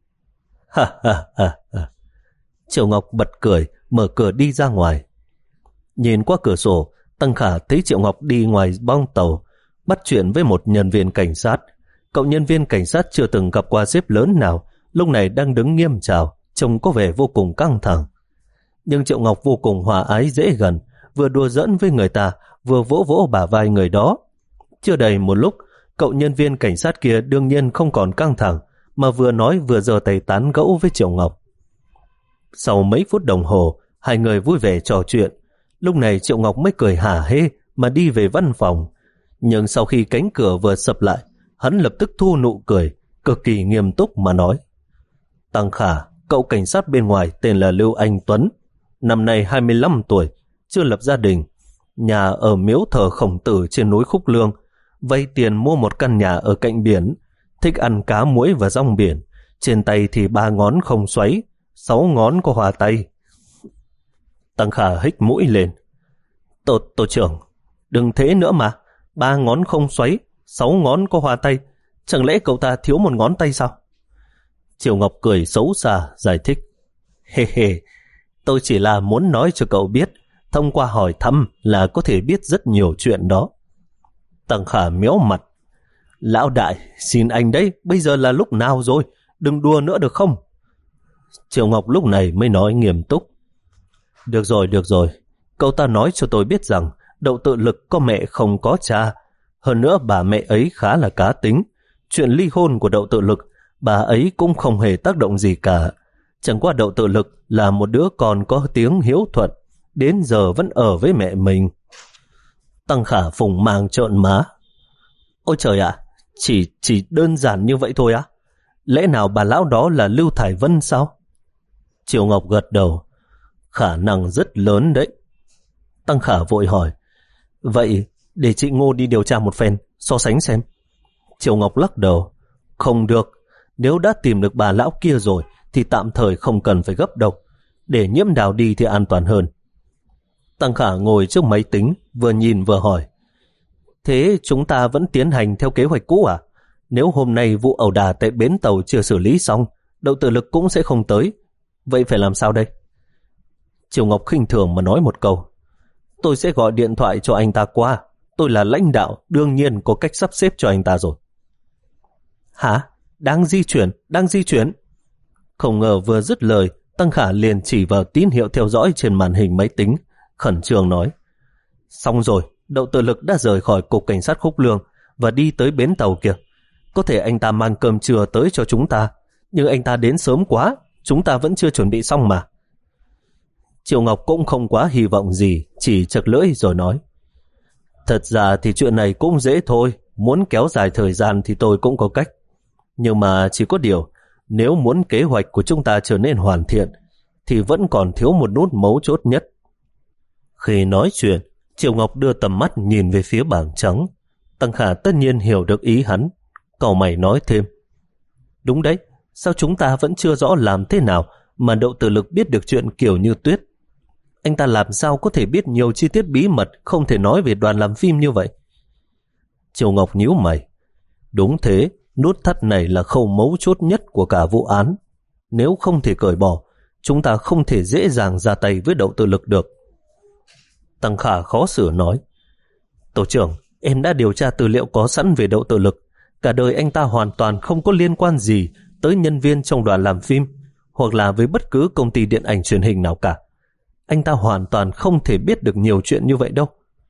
Ha ha ha ha. Triệu Ngọc bật cười, mở cửa đi ra ngoài. Nhìn qua cửa sổ, Tăng Khả thấy Triệu Ngọc đi ngoài bong tàu, bắt chuyện với một nhân viên cảnh sát. Cậu nhân viên cảnh sát chưa từng gặp qua sếp lớn nào, lúc này đang đứng nghiêm chào, trông có vẻ vô cùng căng thẳng. Nhưng Triệu Ngọc vô cùng hòa ái dễ gần, vừa đùa giỡn với người ta, vừa vỗ vỗ bả vai người đó. Chưa đầy một lúc, cậu nhân viên cảnh sát kia đương nhiên không còn căng thẳng, mà vừa nói vừa giơ tay tán gẫu với Triệu Ngọc. Sau mấy phút đồng hồ, hai người vui vẻ trò chuyện. Lúc này Triệu Ngọc mới cười hả hê mà đi về văn phòng. Nhưng sau khi cánh cửa vừa sập lại, hắn lập tức thu nụ cười, cực kỳ nghiêm túc mà nói. Tăng Khả, cậu cảnh sát bên ngoài tên là Lưu Anh Tuấn, năm nay hai mươi lăm tuổi, chưa lập gia đình, nhà ở miếu thờ Khổng Tử trên núi Khúc Lương, vay tiền mua một căn nhà ở cạnh biển, thích ăn cá muối và rong biển, trên tay thì ba ngón không xoáy, sáu ngón có hòa tay. Tăng Khả hích mũi lên. Tổ, tổ trưởng, đừng thế nữa mà, ba ngón không xoáy, sáu ngón có hòa tay, chẳng lẽ cậu ta thiếu một ngón tay sao? Triệu Ngọc cười xấu xa, giải thích. Hê hê, tôi chỉ là muốn nói cho cậu biết, thông qua hỏi thăm là có thể biết rất nhiều chuyện đó. Tăng Khả méo mặt. Lão đại, xin anh đấy, bây giờ là lúc nào rồi, đừng đùa nữa được không? Triệu Ngọc lúc này mới nói nghiêm túc. Được rồi, được rồi, cậu ta nói cho tôi biết rằng Đậu Tự Lực có mẹ không có cha. Hơn nữa bà mẹ ấy khá là cá tính. Chuyện ly hôn của Đậu Tự Lực, bà ấy cũng không hề tác động gì cả. Chẳng qua Đậu Tự Lực là một đứa con có tiếng hiếu thuận, đến giờ vẫn ở với mẹ mình. Tăng Khả phùng mang trợn má. Ôi trời ạ, chỉ, chỉ đơn giản như vậy thôi á? Lẽ nào bà lão đó là Lưu Thải Vân sao? Triệu Ngọc gật đầu. Khả năng rất lớn đấy. Tăng Khả vội hỏi. Vậy để chị Ngô đi điều tra một phen, so sánh xem. Triệu Ngọc lắc đầu. Không được, nếu đã tìm được bà lão kia rồi thì tạm thời không cần phải gấp đâu. Để Nhiễm Đào đi thì an toàn hơn. Tăng Khả ngồi trước máy tính, vừa nhìn vừa hỏi. Thế chúng ta vẫn tiến hành theo kế hoạch cũ à? Nếu hôm nay vụ ẩu đả tại bến tàu chưa xử lý xong, Đậu Tự Lực cũng sẽ không tới. Vậy phải làm sao đây? Triệu Ngọc khinh thường mà nói một câu. Tôi sẽ gọi điện thoại cho anh ta qua. Tôi là lãnh đạo, đương nhiên có cách sắp xếp cho anh ta rồi. Hả? Đang di chuyển, đang di chuyển. Không ngờ vừa dứt lời, Tăng Khả liền chỉ vào tín hiệu theo dõi trên màn hình máy tính, khẩn trương nói. Xong rồi, Đậu Tự Lực đã rời khỏi cục cảnh sát Khúc Lương và đi tới bến tàu kia. Có thể anh ta mang cơm trưa tới cho chúng ta, nhưng anh ta đến sớm quá, chúng ta vẫn chưa chuẩn bị xong mà. Triệu Ngọc cũng không quá hy vọng gì, chỉ chật lưỡi rồi nói. Thật ra thì chuyện này cũng dễ thôi, muốn kéo dài thời gian thì tôi cũng có cách. Nhưng mà chỉ có điều, nếu muốn kế hoạch của chúng ta trở nên hoàn thiện, thì vẫn còn thiếu một nút mấu chốt nhất. Khi nói chuyện, Triệu Ngọc đưa tầm mắt nhìn về phía bảng trắng. Tăng Khả tất nhiên hiểu được ý hắn, cau mày nói thêm. Đúng đấy, sao chúng ta vẫn chưa rõ làm thế nào mà Đậu Tự Lực biết được chuyện Kiều Như Tuyết? Anh ta làm sao có thể biết nhiều chi tiết bí mật không thể nói về đoàn làm phim như vậy? Triệu Ngọc nhíu mày. Đúng thế, nút thắt này là khâu mấu chốt nhất của cả vụ án. Nếu không thể cởi bỏ, chúng ta không thể dễ dàng ra tay với Đậu Tự Lực được. Tăng Khả khó xử nói. Tổ trưởng, em đã điều tra tư liệu có sẵn về Đậu Tự Lực. Cả đời anh ta hoàn toàn không có liên quan gì tới nhân viên trong đoàn làm phim hoặc là với bất cứ công ty điện ảnh truyền hình nào cả. Anh ta hoàn toàn không thể biết được nhiều chuyện như vậy đâu.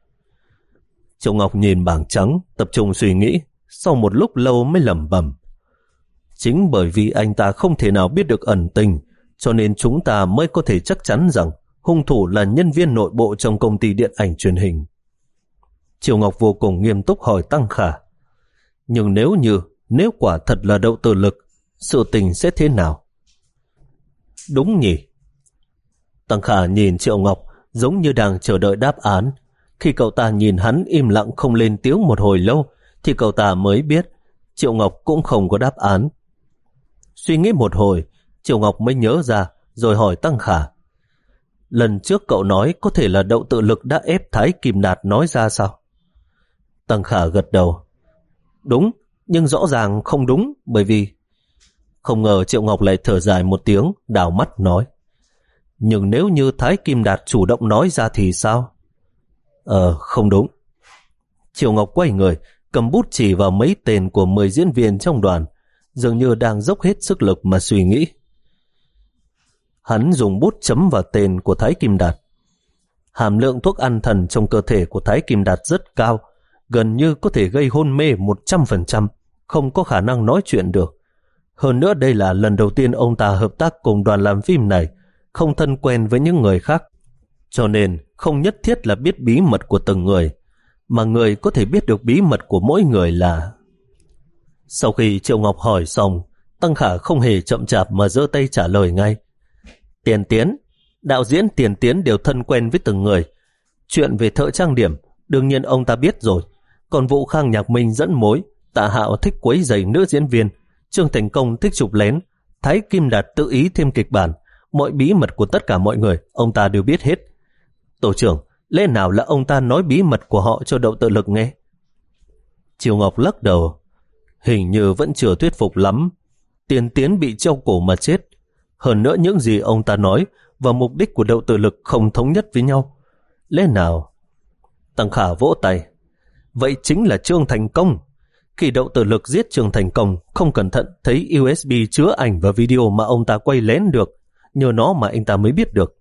Triệu Ngọc nhìn bảng trắng, tập trung suy nghĩ, sau một lúc lâu mới lẩm bẩm. Chính bởi vì anh ta không thể nào biết được ẩn tình, cho nên chúng ta mới có thể chắc chắn rằng hung thủ là nhân viên nội bộ trong công ty điện ảnh truyền hình. Triệu Ngọc vô cùng nghiêm túc hỏi Tăng Khả. Nhưng nếu như, nếu quả thật là Đậu Tự Lực, sự tình sẽ thế nào? Đúng nhỉ? Tăng Khả nhìn Triệu Ngọc giống như đang chờ đợi đáp án. Khi cậu ta nhìn hắn im lặng không lên tiếng một hồi lâu, thì cậu ta mới biết Triệu Ngọc cũng không có đáp án. Suy nghĩ một hồi, Triệu Ngọc mới nhớ ra, rồi hỏi Tăng Khả. Lần trước cậu nói có thể là Đậu Tự Lực đã ép Thái Kim Đạt nói ra sao? Tăng Khả gật đầu. Đúng, nhưng rõ ràng không đúng, bởi vì... Không ngờ Triệu Ngọc lại thở dài một tiếng, đảo mắt nói. Nhưng nếu như Thái Kim Đạt chủ động nói ra thì sao? Ờ, không đúng. Triệu Ngọc quay người, cầm bút chỉ vào mấy tên của mười diễn viên trong đoàn, dường như đang dốc hết sức lực mà suy nghĩ. Hắn dùng bút chấm vào tên của Thái Kim Đạt. Hàm lượng thuốc an thần trong cơ thể của Thái Kim Đạt rất cao, gần như có thể gây hôn mê một trăm phần trăm, không có khả năng nói chuyện được. Hơn nữa đây là lần đầu tiên ông ta hợp tác cùng đoàn làm phim này, không thân quen với những người khác, cho nên không nhất thiết là biết bí mật của từng người, mà người có thể biết được bí mật của mỗi người là... Sau khi Triệu Ngọc hỏi xong, Tăng Khả không hề chậm chạp mà giơ tay trả lời ngay. Tiền Tiến, đạo diễn Tiền Tiến đều thân quen với từng người. Chuyện về thợ trang điểm, đương nhiên ông ta biết rồi. Còn vụ Khang Nhạc Minh dẫn mối, Tạ Hạo thích quấy rầy nữ diễn viên, Trương Thành Công thích chụp lén, Thái Kim Đạt tự ý thêm kịch bản, mọi bí mật của tất cả mọi người, ông ta đều biết hết. Tổ trưởng, lẽ nào là ông ta nói bí mật của họ cho Đậu Tự Lực nghe? Triều Ngọc lắc đầu. Hình như vẫn chưa thuyết phục lắm. Tiền Tiến bị treo cổ mà chết. Hơn nữa những gì ông ta nói và mục đích của Đậu Tự Lực không thống nhất với nhau. Lẽ nào? Tăng Khả vỗ tay. Vậy chính là Trương Thành Công. Khi Đậu Tự Lực giết Trương Thành Công, không cẩn thận thấy u ét bê chứa ảnh và video mà ông ta quay lén được. Nhờ nó mà anh ta mới biết được.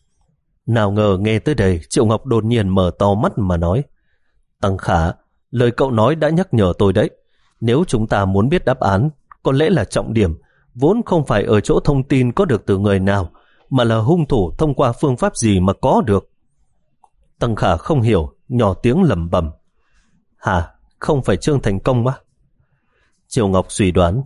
Nào ngờ nghe tới đây, Triệu Ngọc đột nhiên mở to mắt mà nói. Tăng Khả, lời cậu nói đã nhắc nhở tôi đấy. Nếu chúng ta muốn biết đáp án, có lẽ là trọng điểm vốn không phải ở chỗ thông tin có được từ người nào, mà là hung thủ thông qua phương pháp gì mà có được. Tăng Khả không hiểu, nhỏ tiếng lẩm bẩm. Hả? Không phải Trương Thành Công á? Triều Ngọc suy đoán.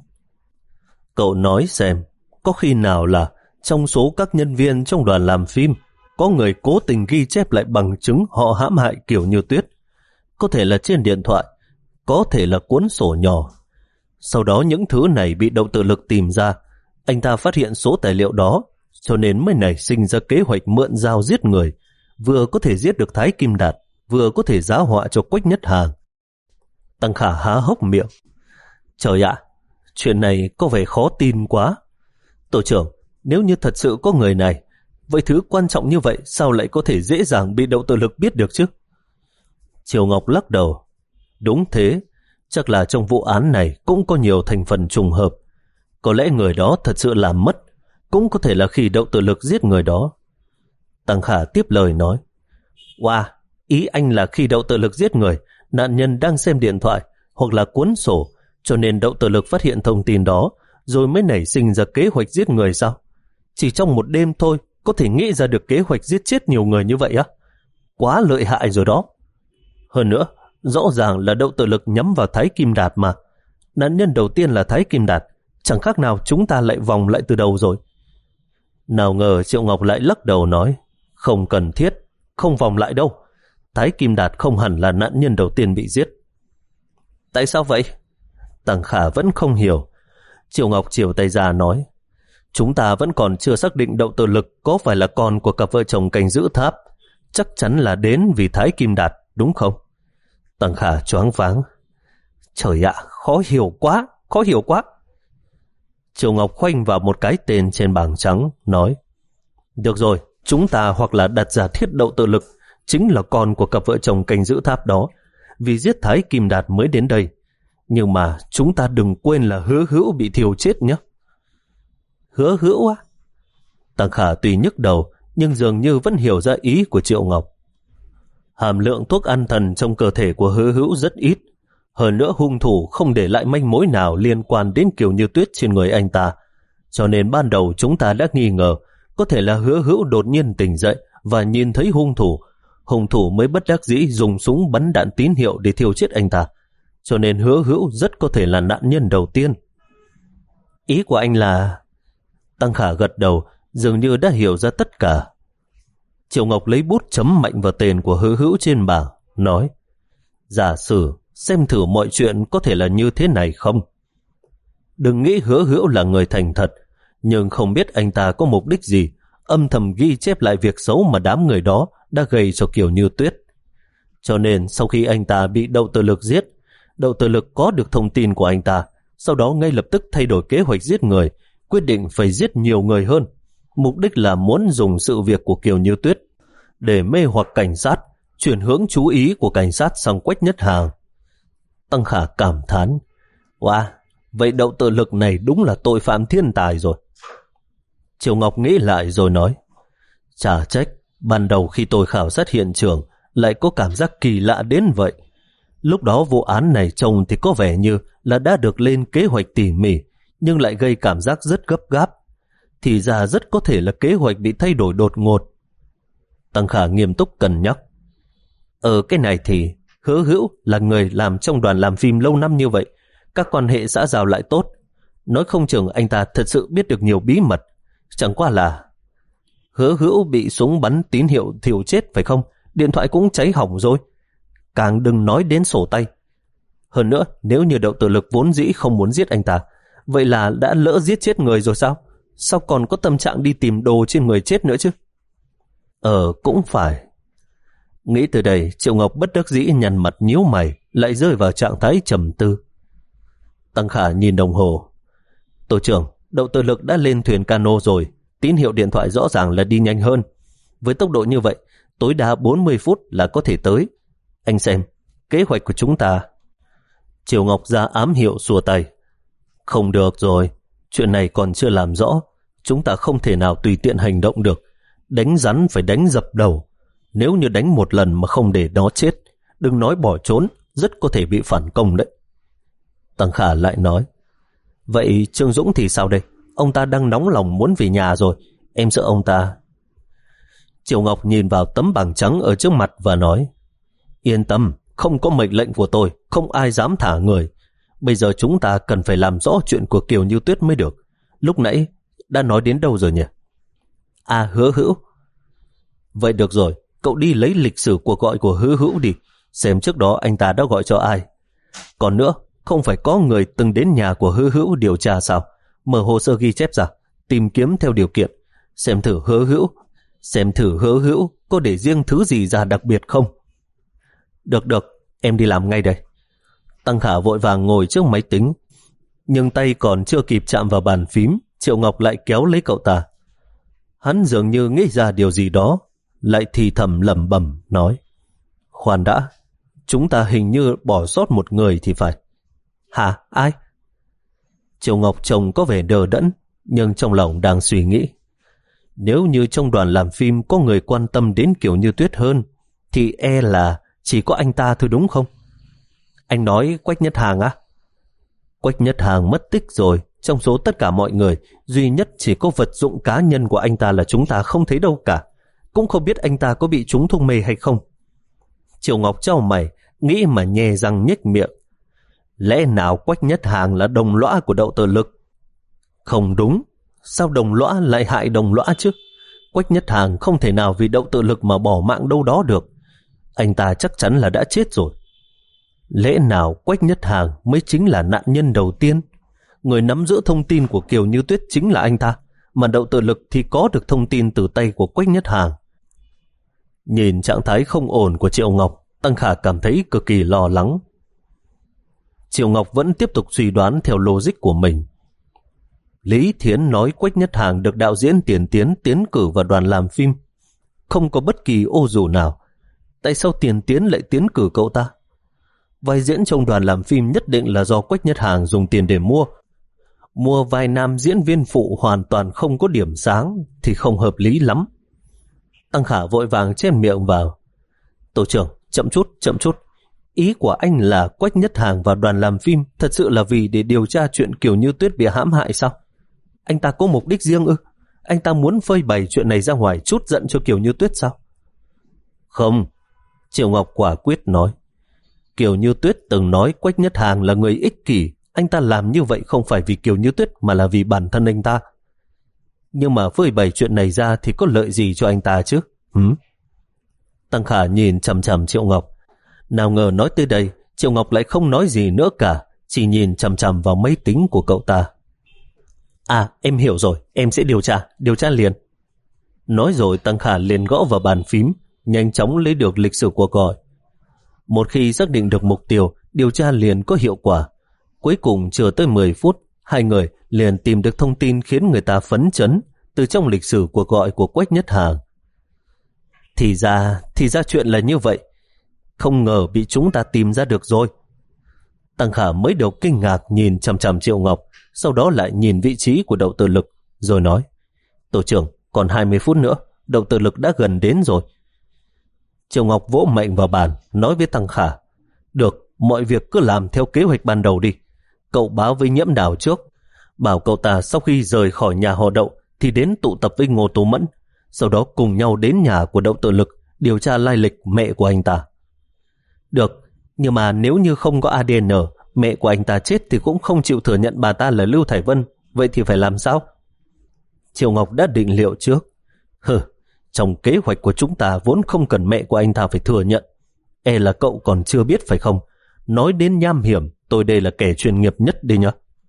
Cậu nói xem, có khi nào là trong số các nhân viên trong đoàn làm phim có người cố tình ghi chép lại bằng chứng họ hãm hại Kiều Như Tuyết? Có thể là trên điện thoại, có thể là cuốn sổ nhỏ. Sau đó những thứ này bị Đậu Tự Lực tìm ra, anh ta phát hiện số tài liệu đó, cho nên mới nảy sinh ra kế hoạch mượn dao giết người, vừa có thể giết được Thái Kim Đạt, vừa có thể giá họa cho Quách Nhất Hàng. Tăng Khả há hốc miệng. Trời ạ, chuyện này có vẻ khó tin quá. Tổ trưởng, nếu như thật sự có người này, vậy thứ quan trọng như vậy sao lại có thể dễ dàng bị Đậu Tự Lực biết được chứ? Triều Ngọc lắc đầu. Đúng thế, chắc là trong vụ án này cũng có nhiều thành phần trùng hợp. Có lẽ người đó thật sự làm mất, cũng có thể là khi Đậu Tự Lực giết người đó. Tăng Khả tiếp lời nói. Wow, ý anh là khi Đậu Tự Lực giết người, nạn nhân đang xem điện thoại hoặc là cuốn sổ, cho nên Đậu Tự Lực phát hiện thông tin đó, rồi mới nảy sinh ra kế hoạch giết người sao? Chỉ trong một đêm thôi, có thể nghĩ ra được kế hoạch giết chết nhiều người như vậy á? Quá lợi hại rồi đó. Hơn nữa, rõ ràng là Đậu Tự Lực nhắm vào Thái Kim Đạt mà. Nạn nhân đầu tiên là Thái Kim Đạt, chẳng khác nào chúng ta lại vòng lại từ đầu rồi. Nào ngờ Triệu Ngọc lại lắc đầu nói, không cần thiết, không vòng lại đâu. Thái Kim Đạt không hẳn là nạn nhân đầu tiên bị giết. Tại sao vậy? Tăng Khả vẫn không hiểu. Triệu Ngọc chiều tay ra nói, chúng ta vẫn còn chưa xác định Đậu Tự Lực có phải là con của cặp vợ chồng canh giữ tháp. Chắc chắn là đến vì Thái Kim Đạt, đúng không? Tăng Khả choáng váng. Trời ạ, khó hiểu quá, khó hiểu quá. Triệu Ngọc khoanh vào một cái tên trên bảng trắng, nói, được rồi, chúng ta hoặc là đặt giả thiết Đậu Tự Lực chính là con của cặp vợ chồng canh giữ tháp đó, vì giết Thái Kim Đạt mới đến đây. Nhưng mà chúng ta đừng quên là Hứa Hữu bị thiêu chết nhé. Hứa Hữu á? Tăng Khả tuy nhức đầu, nhưng dường như vẫn hiểu ra ý của Triệu Ngọc. Hàm lượng thuốc an thần trong cơ thể của Hứa Hữu rất ít. Hơn nữa hung thủ không để lại manh mối nào liên quan đến Kiều Như Tuyết trên người anh ta. Cho nên ban đầu chúng ta đã nghi ngờ có thể là Hứa Hữu đột nhiên tỉnh dậy và nhìn thấy hung thủ. Hung thủ mới bất đắc dĩ dùng súng bắn đạn tín hiệu để thiêu chết anh ta. Cho nên Hứa Hữu rất có thể là nạn nhân đầu tiên. Ý của anh là... Tăng Khả gật đầu, dường như đã hiểu ra tất cả. Triệu Ngọc lấy bút chấm mạnh vào tên của Hứa Hữu trên bảng, nói, giả sử xem thử mọi chuyện có thể là như thế này không? Đừng nghĩ Hứa Hữu là người thành thật, nhưng không biết anh ta có mục đích gì, âm thầm ghi chép lại việc xấu mà đám người đó đã gây cho Kiều Như Tuyết. Cho nên sau khi anh ta bị Đậu Tự Lực giết, Đậu Tự Lực có được thông tin của anh ta, sau đó ngay lập tức thay đổi kế hoạch giết người, quyết định phải giết nhiều người hơn. Mục đích là muốn dùng sự việc của Kiều Như Tuyết để mê hoặc cảnh sát, chuyển hướng chú ý của cảnh sát sang Quách Nhất Hàng. Tăng Khả cảm thán, wow, vậy Đậu Tự Lực này đúng là tội phạm thiên tài rồi. Triệu Ngọc nghĩ lại rồi nói, chả trách ban đầu khi tôi khảo sát hiện trường lại có cảm giác kỳ lạ đến vậy. Lúc đó vụ án này trông thì có vẻ như là đã được lên kế hoạch tỉ mỉ, nhưng lại gây cảm giác rất gấp gáp. Thì ra rất có thể là kế hoạch bị thay đổi đột ngột. Tăng Khả nghiêm túc cân nhắc. Ở cái này thì Hứa Hữu là người làm trong đoàn làm phim lâu năm như vậy, các quan hệ xã giao lại tốt, nói không chừng anh ta thật sự biết được nhiều bí mật. Chẳng qua là Hứa Hữu bị súng bắn tín hiệu thiêu chết phải không? Điện thoại cũng cháy hỏng rồi. Càng đừng nói đến sổ tay. Hơn nữa, nếu như Đậu Tự Lực vốn dĩ không muốn giết anh ta, vậy là đã lỡ giết chết người rồi sao? Sao còn có tâm trạng đi tìm đồ trên người chết nữa chứ? Ờ, cũng phải. Nghĩ từ đây, Triệu Ngọc bất đắc dĩ nhăn mặt nhíu mày, lại rơi vào trạng thái trầm tư. Tăng Khả nhìn đồng hồ. Tổ trưởng, Đậu Tự Lực đã lên thuyền cano rồi, tín hiệu điện thoại rõ ràng là đi nhanh hơn. Với tốc độ như vậy, tối đa bốn mươi phút là có thể tới. Anh xem, kế hoạch của chúng ta. Triệu Ngọc ra ám hiệu xua tay. Không được rồi, chuyện này còn chưa làm rõ. Chúng ta không thể nào tùy tiện hành động được. Đánh rắn phải đánh dập đầu. Nếu như đánh một lần mà không để nó chết, đừng nói bỏ trốn, rất có thể bị phản công đấy. Tăng Khả lại nói, vậy Trương Dũng thì sao đây? Ông ta đang nóng lòng muốn về nhà rồi, em sợ ông ta. Triệu Ngọc nhìn vào tấm bảng trắng ở trước mặt và nói, yên tâm, không có mệnh lệnh của tôi, không ai dám thả người. Bây giờ chúng ta cần phải làm rõ chuyện của Kiều Như Tuyết mới được. Lúc nãy đã nói đến đâu rồi nhỉ? À, Hứa Hữu. Vậy được rồi, cậu đi lấy lịch sử cuộc gọi của Hứa Hữu đi, xem trước đó anh ta đã gọi cho ai. Còn nữa, không phải có người từng đến nhà của Hứa Hữu điều tra sao? Mở hồ sơ ghi chép ra, tìm kiếm theo điều kiện, xem thử Hứa Hữu, xem thử Hứa Hữu có để riêng thứ gì ra đặc biệt không. Được được, em đi làm ngay đây. Tăng Khả vội vàng ngồi trước máy tính, nhưng tay còn chưa kịp chạm vào bàn phím, Triệu Ngọc lại kéo lấy cậu ta. Hắn dường như nghĩ ra điều gì đó, lại thì thầm lẩm bẩm nói, khoan đã, chúng ta hình như bỏ sót một người thì phải. Hả, ai? Triệu Ngọc trông có vẻ đờ đẫn, nhưng trong lòng đang suy nghĩ. Nếu như trong đoàn làm phim có người quan tâm đến Kiều Như Tuyết hơn, thì e là chỉ có anh ta thôi đúng không? Anh nói Quách Nhất Hàng á? Quách Nhất Hàng mất tích rồi, trong số tất cả mọi người, duy nhất chỉ có vật dụng cá nhân của anh ta là chúng ta không thấy đâu cả. Cũng không biết anh ta có bị trúng thuốc mê hay không. Triệu Ngọc chau mày, nghĩ mà nhè răng nhếch miệng. Lẽ nào Quách Nhất Hàng là đồng lõa của Đậu Tự Lực? Không đúng, sao đồng lõa lại hại đồng lõa chứ? Quách Nhất Hàng không thể nào vì Đậu Tự Lực mà bỏ mạng đâu đó được. Anh ta chắc chắn là đã chết rồi. Lẽ nào Quách Nhất Hàng mới chính là nạn nhân đầu tiên? Người nắm giữ thông tin của Kiều Như Tuyết chính là anh ta, mà Đậu Tự Lực thì có được thông tin từ tay của Quách Nhất Hàng. Nhìn trạng thái không ổn của Triệu Ngọc, Tăng Khả cảm thấy cực kỳ lo lắng. Triệu Ngọc vẫn tiếp tục suy đoán theo logic của mình. Lý Thiến nói Quách Nhất Hàng được đạo diễn Tiền Tiến tiến cử vào đoàn làm phim. Không có bất kỳ ô dù nào. Tại sao Tiền Tiến lại tiến cử cậu ta? Vai diễn trong đoàn làm phim nhất định là do Quách Nhất Hàng dùng tiền để mua. Mua vai nam diễn viên phụ hoàn toàn không có điểm sáng thì không hợp lý lắm. Tăng Khả vội vàng chen miệng vào. Tổ trưởng, chậm chút, chậm chút. Ý của anh là Quách Nhất Hàng vào đoàn làm phim thật sự là vì để điều tra chuyện Kiều Như Tuyết bị hãm hại sao? Anh ta có mục đích riêng ư? Anh ta muốn phơi bày chuyện này ra ngoài chút giận cho Kiều Như Tuyết sao? Không, Triệu Ngọc quả quyết nói. Kiều Như Tuyết từng nói Quách Nhất Hàng là người ích kỷ. Anh ta làm như vậy không phải vì Kiều Như Tuyết mà là vì bản thân anh ta. Nhưng mà phơi bày chuyện này ra thì có lợi gì cho anh ta chứ? Hửm? Tăng Khả nhìn chằm chằm Triệu Ngọc. Nào ngờ nói tới đây, Triệu Ngọc lại không nói gì nữa cả, chỉ nhìn chằm chằm vào máy tính của cậu ta. À, em hiểu rồi, em sẽ điều tra, điều tra liền. Nói rồi Tăng Khả liền gõ vào bàn phím, nhanh chóng lấy được lịch sử cuộc gọi. Một khi xác định được mục tiêu, điều tra liền có hiệu quả. Cuối cùng chưa tới mười phút, hai người liền tìm được thông tin khiến người ta phấn chấn từ trong lịch sử cuộc gọi của Quách Nhất Hàng. Thì ra, thì ra chuyện là như vậy. Không ngờ bị chúng ta tìm ra được rồi. Tăng Khả mới đầu kinh ngạc nhìn chằm chằm Triệu Ngọc, sau đó lại nhìn vị trí của Đậu Tử Lực, rồi nói: Tổ trưởng, còn hai mươi phút nữa, Đậu Tử Lực đã gần đến rồi. Triệu Ngọc vỗ mạnh vào bàn, nói với Tăng Khả: Được, mọi việc cứ làm theo kế hoạch ban đầu đi. Cậu báo với Nhiễm Đào trước, bảo cậu ta sau khi rời khỏi nhà họ Đậu thì đến tụ tập với Ngô Tú Mẫn, sau đó cùng nhau đến nhà của Đậu Tử Lực điều tra lai lịch mẹ của anh ta. Được, nhưng mà nếu như không có a đê en, mẹ của anh ta chết thì cũng không chịu thừa nhận bà ta là Lưu Thải Vân, vậy thì phải làm sao? Triệu Ngọc đã định liệu trước. Hừ, trong kế hoạch của chúng ta vốn không cần mẹ của anh ta phải thừa nhận. E là cậu còn chưa biết phải không? Nói đến nham hiểm, tôi đây là kẻ chuyên nghiệp nhất đi nhá.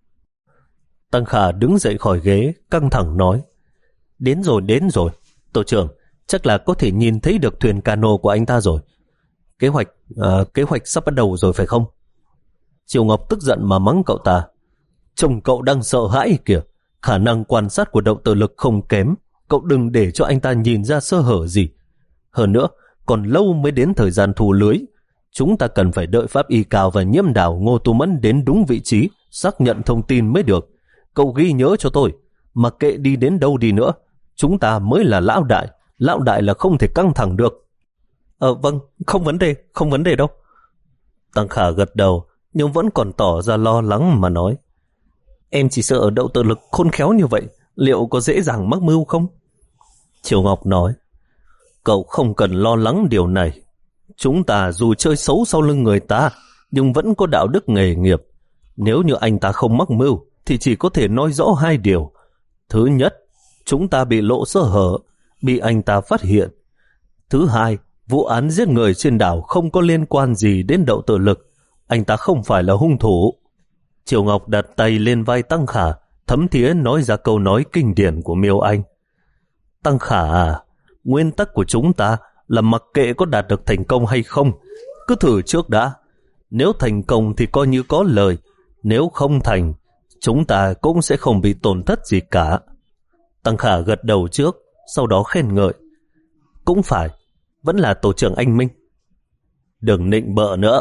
Tăng Khả đứng dậy khỏi ghế, căng thẳng nói: Đến rồi, đến rồi. Tổ trưởng, chắc là có thể nhìn thấy được thuyền cano của anh ta rồi. Kế hoạch, à, kế hoạch sắp bắt đầu rồi phải không? Triệu Ngọc tức giận mà mắng cậu ta: Chồng cậu đang sợ hãi kìa, khả năng quan sát của Đậu Tử Lực không kém, cậu đừng để cho anh ta nhìn ra sơ hở gì. Hơn nữa, còn lâu mới đến thời gian thu lưới. Chúng ta cần phải đợi Pháp Y Cao và Nhiễm Đào, Ngô Tú Mẫn đến đúng vị trí, xác nhận thông tin mới được. Cậu ghi nhớ cho tôi, mặc kệ đi đến đâu đi nữa, chúng ta mới là lão đại, lão đại là không thể căng thẳng được. Ờ vâng, không vấn đề, không vấn đề đâu. Tăng Khả gật đầu, nhưng vẫn còn tỏ ra lo lắng mà nói: Em chỉ sợ Đậu Tử Lực khôn khéo như vậy, liệu có dễ dàng mắc mưu không? Triều Ngọc nói: Cậu không cần lo lắng điều này. Chúng ta dù chơi xấu sau lưng người ta, nhưng vẫn có đạo đức nghề nghiệp. Nếu như anh ta không mắc mưu, thì chỉ có thể nói rõ hai điều. Thứ nhất, chúng ta bị lộ sơ hở, bị anh ta phát hiện. Thứ hai, vụ án giết người trên đảo không có liên quan gì đến Đậu Tử Lực. Anh ta không phải là hung thủ. Triều Ngọc đặt tay lên vai Tăng Khả, thấm thía nói ra câu nói kinh điển của Miêu Anh: Tăng Khả à, nguyên tắc của chúng ta là mặc kệ có đạt được thành công hay không, cứ thử trước đã. Nếu thành công thì coi như có lời, nếu không thành, chúng ta cũng sẽ không bị tổn thất gì cả. Tăng Khả gật đầu trước, sau đó khen ngợi: Cũng phải, vẫn là tổ trưởng anh minh. Đừng nịnh bợ nữa.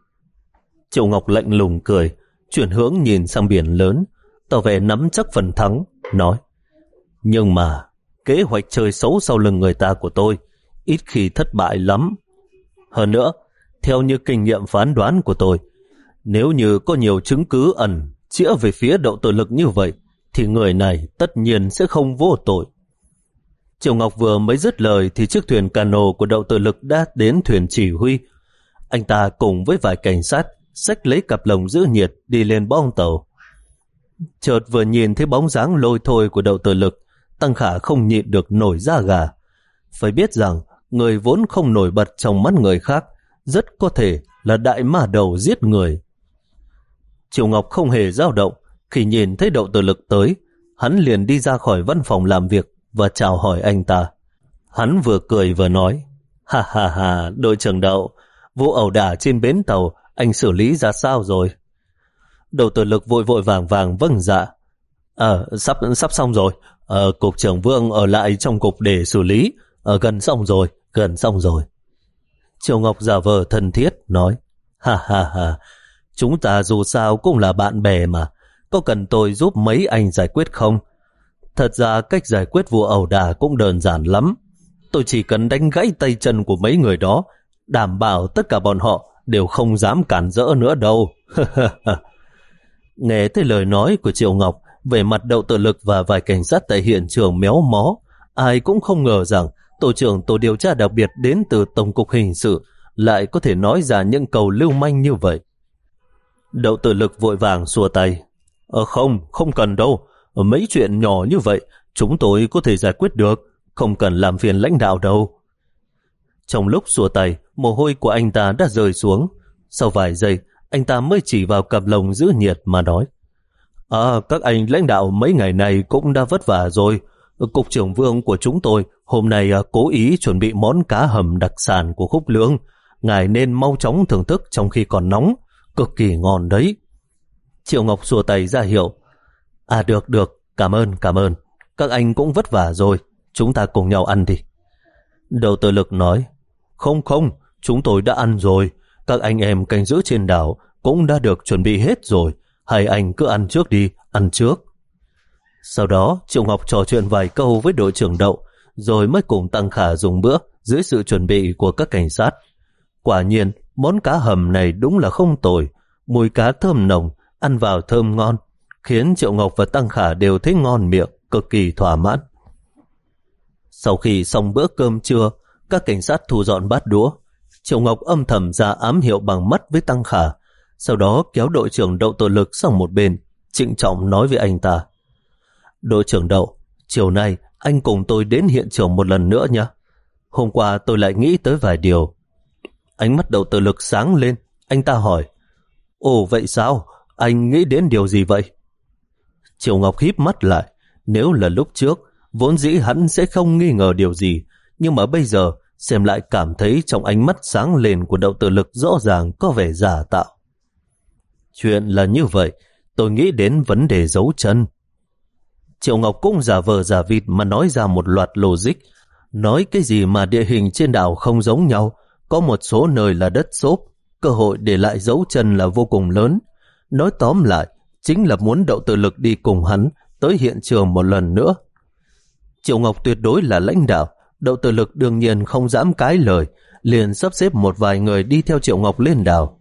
Triệu Ngọc lạnh lùng cười, chuyển hướng nhìn sang biển lớn, tỏ vẻ nắm chắc phần thắng, nói: Nhưng mà kế hoạch chơi xấu sau lưng người ta của tôi ít khi thất bại lắm. Hơn nữa, theo như kinh nghiệm phán đoán của tôi, nếu như có nhiều chứng cứ ẩn chĩa về phía Đậu Tử Lực như vậy, thì người này tất nhiên sẽ không vô tội. Triệu Ngọc vừa mới dứt lời thì chiếc thuyền cano của Đậu Tử Lực đã đến thuyền chỉ huy. Anh ta cùng với vài cảnh sát xách lấy cặp lồng giữ nhiệt đi lên bong tàu. Chợt vừa nhìn thấy bóng dáng lôi thôi của Đậu Tử Lực, Tăng Khả không nhịn được nổi da gà. Phải biết rằng người vốn không nổi bật trong mắt người khác rất có thể là đại ma đầu giết người. Triệu Ngọc không hề dao động. Khi nhìn thấy Đậu Tử Lực tới, hắn liền đi ra khỏi văn phòng làm việc và chào hỏi anh ta. Hắn vừa cười vừa nói: Ha ha ha, đội trưởng Đậu, vụ ẩu đả trên bến tàu anh xử lý ra sao rồi? Đậu Tử Lực vội vội vàng vàng vâng dạ: Ờ, sắp sắp xong rồi. Ờ, cục trưởng Vương ở lại trong cục để xử lý. Ờ, gần xong rồi, gần xong rồi. Triệu Ngọc giả vờ thân thiết nói: Ha ha ha, chúng ta dù sao cũng là bạn bè mà, có cần tôi giúp mấy anh giải quyết không? Thật ra cách giải quyết vụ ẩu đả cũng đơn giản lắm. Tôi chỉ cần đánh gãy tay chân của mấy người đó, đảm bảo tất cả bọn họ đều không dám cản rỡ nữa đâu. Nghe thấy lời nói của Triệu Ngọc, về mặt Đậu Tử Lực và vài cảnh sát tại hiện trường méo mó. Ai cũng không ngờ rằng tổ trưởng tổ điều tra đặc biệt đến từ Tổng cục Hình sự lại có thể nói ra những câu lưu manh như vậy. Đậu Tử Lực vội vàng xua tay: Ờ không, không cần đâu. Mấy chuyện nhỏ như vậy chúng tôi có thể giải quyết được, không cần làm phiền lãnh đạo đâu. Trong lúc xua tay, mồ hôi của anh ta đã rơi xuống. Sau vài giây, anh ta mới chỉ vào cặp lồng giữ nhiệt mà nói: À, các anh lãnh đạo mấy ngày này cũng đã vất vả rồi. Cục trưởng Vương của chúng tôi hôm nay cố ý chuẩn bị món cá hầm đặc sản của Khúc Lương. Ngài nên mau chóng thưởng thức trong khi còn nóng, cực kỳ ngon đấy. Triệu Ngọc xua tay ra hiệu: À được được, cảm ơn cảm ơn. Các anh cũng vất vả rồi, chúng ta cùng nhau ăn đi. Đầu Tự Lực nói: Không không, chúng tôi đã ăn rồi. Các anh em canh giữ trên đảo cũng đã được chuẩn bị hết rồi. Hai anh cứ ăn trước đi, ăn trước. Sau đó Triệu Ngọc trò chuyện vài câu với đội trưởng Đậu, rồi mới cùng Tăng Khả dùng bữa dưới sự chuẩn bị của các cảnh sát. Quả nhiên món cá hầm này đúng là không tồi, mùi cá thơm nồng, ăn vào thơm ngon, khiến Triệu Ngọc và Tăng Khả đều thấy ngon miệng, cực kỳ thỏa mãn. Sau khi xong bữa cơm trưa, các cảnh sát thu dọn bát đũa. Triệu Ngọc âm thầm ra ám hiệu bằng mắt với Tăng Khả, sau đó kéo đội trưởng Đậu Tự Lực sang một bên, trịnh trọng nói với anh ta: Đội trưởng Đậu, chiều nay anh cùng tôi đến hiện trường một lần nữa nhé. Hôm qua tôi lại nghĩ tới vài điều. Ánh mắt Đậu Tự Lực sáng lên, anh ta hỏi: Ồ vậy sao? Anh nghĩ đến điều gì vậy? Triệu Ngọc híp mắt lại. Nếu là lúc trước, vốn dĩ hắn sẽ không nghi ngờ điều gì, nhưng mà bây giờ xem lại cảm thấy trong ánh mắt sáng lên của Đậu Tự Lực rõ ràng có vẻ giả tạo. Chuyện là như vậy, tôi nghĩ đến vấn đề dấu chân. Triệu Ngọc cũng giả vờ giả vịt mà nói ra một loạt logic, nói cái gì mà địa hình trên đảo không giống nhau, có một số nơi là đất xốp, cơ hội để lại dấu chân là vô cùng lớn. Nói tóm lại, chính là muốn Đậu Tự Lực đi cùng hắn tới hiện trường một lần nữa. Triệu Ngọc tuyệt đối là lãnh đạo, Đậu Tự Lực đương nhiên không dám cãi lời, liền sắp xếp một vài người đi theo Triệu Ngọc lên đảo.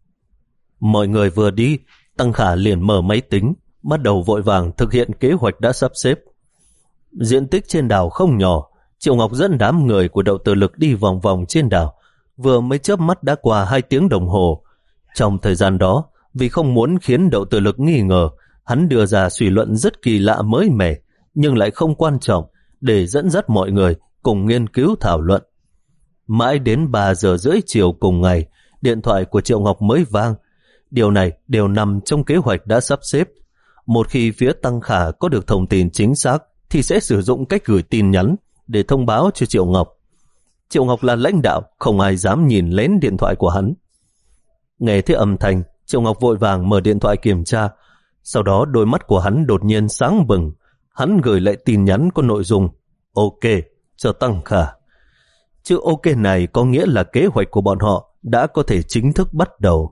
Mọi người vừa đi, Tăng Khả liền mở máy tính, bắt đầu vội vàng thực hiện kế hoạch đã sắp xếp. Diện tích trên đảo không nhỏ, Triệu Ngọc dẫn đám người của Đậu Tự Lực đi vòng vòng trên đảo, vừa mới chớp mắt đã qua hai tiếng đồng hồ. Trong thời gian đó, vì không muốn khiến Đậu Tự Lực nghi ngờ, hắn đưa ra suy luận rất kỳ lạ mới mẻ, nhưng lại không quan trọng, để dẫn dắt mọi người cùng nghiên cứu thảo luận. Mãi đến ba giờ rưỡi chiều cùng ngày, điện thoại của Triệu Ngọc mới vang. Điều này đều nằm trong kế hoạch đã sắp xếp. Một khi phía Tăng Khả có được thông tin chính xác, thì sẽ sử dụng cách gửi tin nhắn để thông báo cho Triệu Ngọc. Triệu Ngọc là lãnh đạo, không ai dám nhìn lén điện thoại của hắn. Nghe thấy âm thanh, Triệu Ngọc vội vàng mở điện thoại kiểm tra. Sau đó đôi mắt của hắn đột nhiên sáng bừng. Hắn gửi lại tin nhắn có nội dung: Ok, cho Tăng Khả. Chữ ok này có nghĩa là kế hoạch của bọn họ đã có thể chính thức bắt đầu.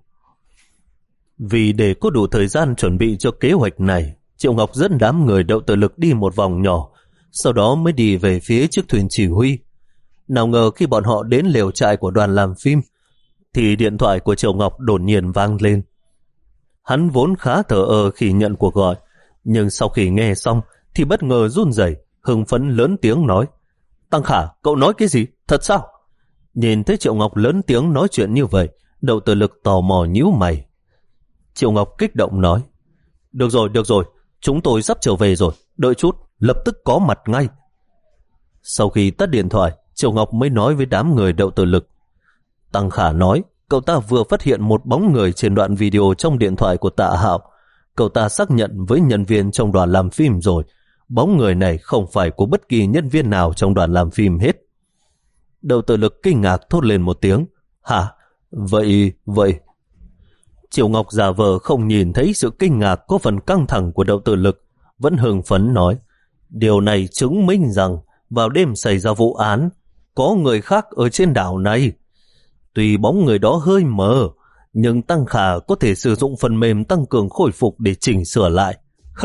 Vì để có đủ thời gian chuẩn bị cho kế hoạch này, Triệu Ngọc dẫn đám người Đậu Tự Lực đi một vòng nhỏ, sau đó mới đi về phía chiếc thuyền chỉ huy. Nào ngờ khi bọn họ đến lều trại của đoàn làm phim, thì điện thoại của Triệu Ngọc đột nhiên vang lên. Hắn vốn khá thờ ơ khi nhận cuộc gọi, nhưng sau khi nghe xong thì bất ngờ run rẩy, hưng phấn lớn tiếng nói: Tăng Khả, cậu nói cái gì? Thật sao? Nhìn thấy Triệu Ngọc lớn tiếng nói chuyện như vậy, Đậu Tự Lực tò mò nhíu mày. Triệu Ngọc kích động nói: Được rồi, được rồi, chúng tôi sắp trở về rồi, đợi chút, lập tức có mặt ngay. Sau khi tắt điện thoại, Triệu Ngọc mới nói với đám người Đậu Tự Lực. Tăng Khả nói, cậu ta vừa phát hiện một bóng người trên đoạn video trong điện thoại của Tạ Hạo. Cậu ta xác nhận với nhân viên trong đoàn làm phim rồi, bóng người này không phải của bất kỳ nhân viên nào trong đoàn làm phim hết. Đậu Tự Lực kinh ngạc thốt lên một tiếng: Hả? Vậy, vậy... Triệu Ngọc giả vờ không nhìn thấy sự kinh ngạc có phần căng thẳng của Đậu Tự Lực, vẫn hưng phấn nói: Điều này chứng minh rằng vào đêm xảy ra vụ án, có người khác ở trên đảo này. Tuy bóng người đó hơi mờ, nhưng Tăng Khả có thể sử dụng phần mềm tăng cường khôi phục để chỉnh sửa lại.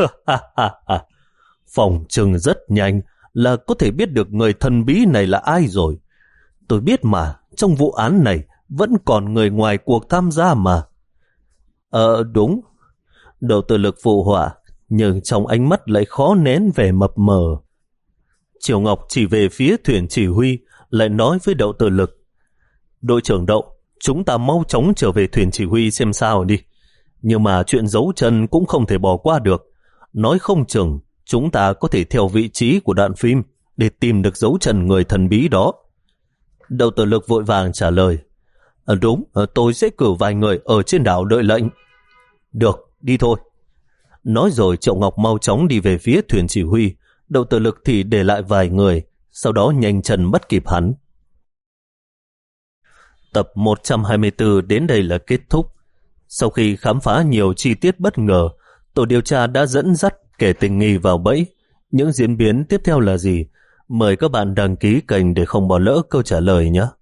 Phòng trừng rất nhanh là có thể biết được người thần bí này là ai rồi. Tôi biết mà, trong vụ án này vẫn còn người ngoài cuộc tham gia mà. Ờ đúng. Đậu Tự Lực phụ họa, nhưng trong ánh mắt lại khó nén vẻ mập mờ. Triệu Ngọc chỉ về phía thuyền chỉ huy, lại nói với Đậu Tự Lực: Đội trưởng Đậu, chúng ta mau chóng trở về thuyền chỉ huy xem sao đi. Nhưng mà chuyện giấu chân cũng không thể bỏ qua được. Nói không chừng chúng ta có thể theo vị trí của đoạn phim để tìm được dấu chân người thần bí đó. Đậu Tự Lực vội vàng trả lời: À, đúng, à, tôi sẽ cử vài người ở trên đảo đợi lệnh. Được, đi thôi. Nói rồi Triệu Ngọc mau chóng đi về phía thuyền chỉ huy, Đậu Tử Lực thì để lại vài người, sau đó nhanh chân bắt kịp hắn. Tập một trăm hai mươi tư đến đây là kết thúc. Sau khi khám phá nhiều chi tiết bất ngờ, tổ điều tra đã dẫn dắt kẻ tình nghi vào bẫy. Những diễn biến tiếp theo là gì? Mời các bạn đăng ký kênh để không bỏ lỡ câu trả lời nhé.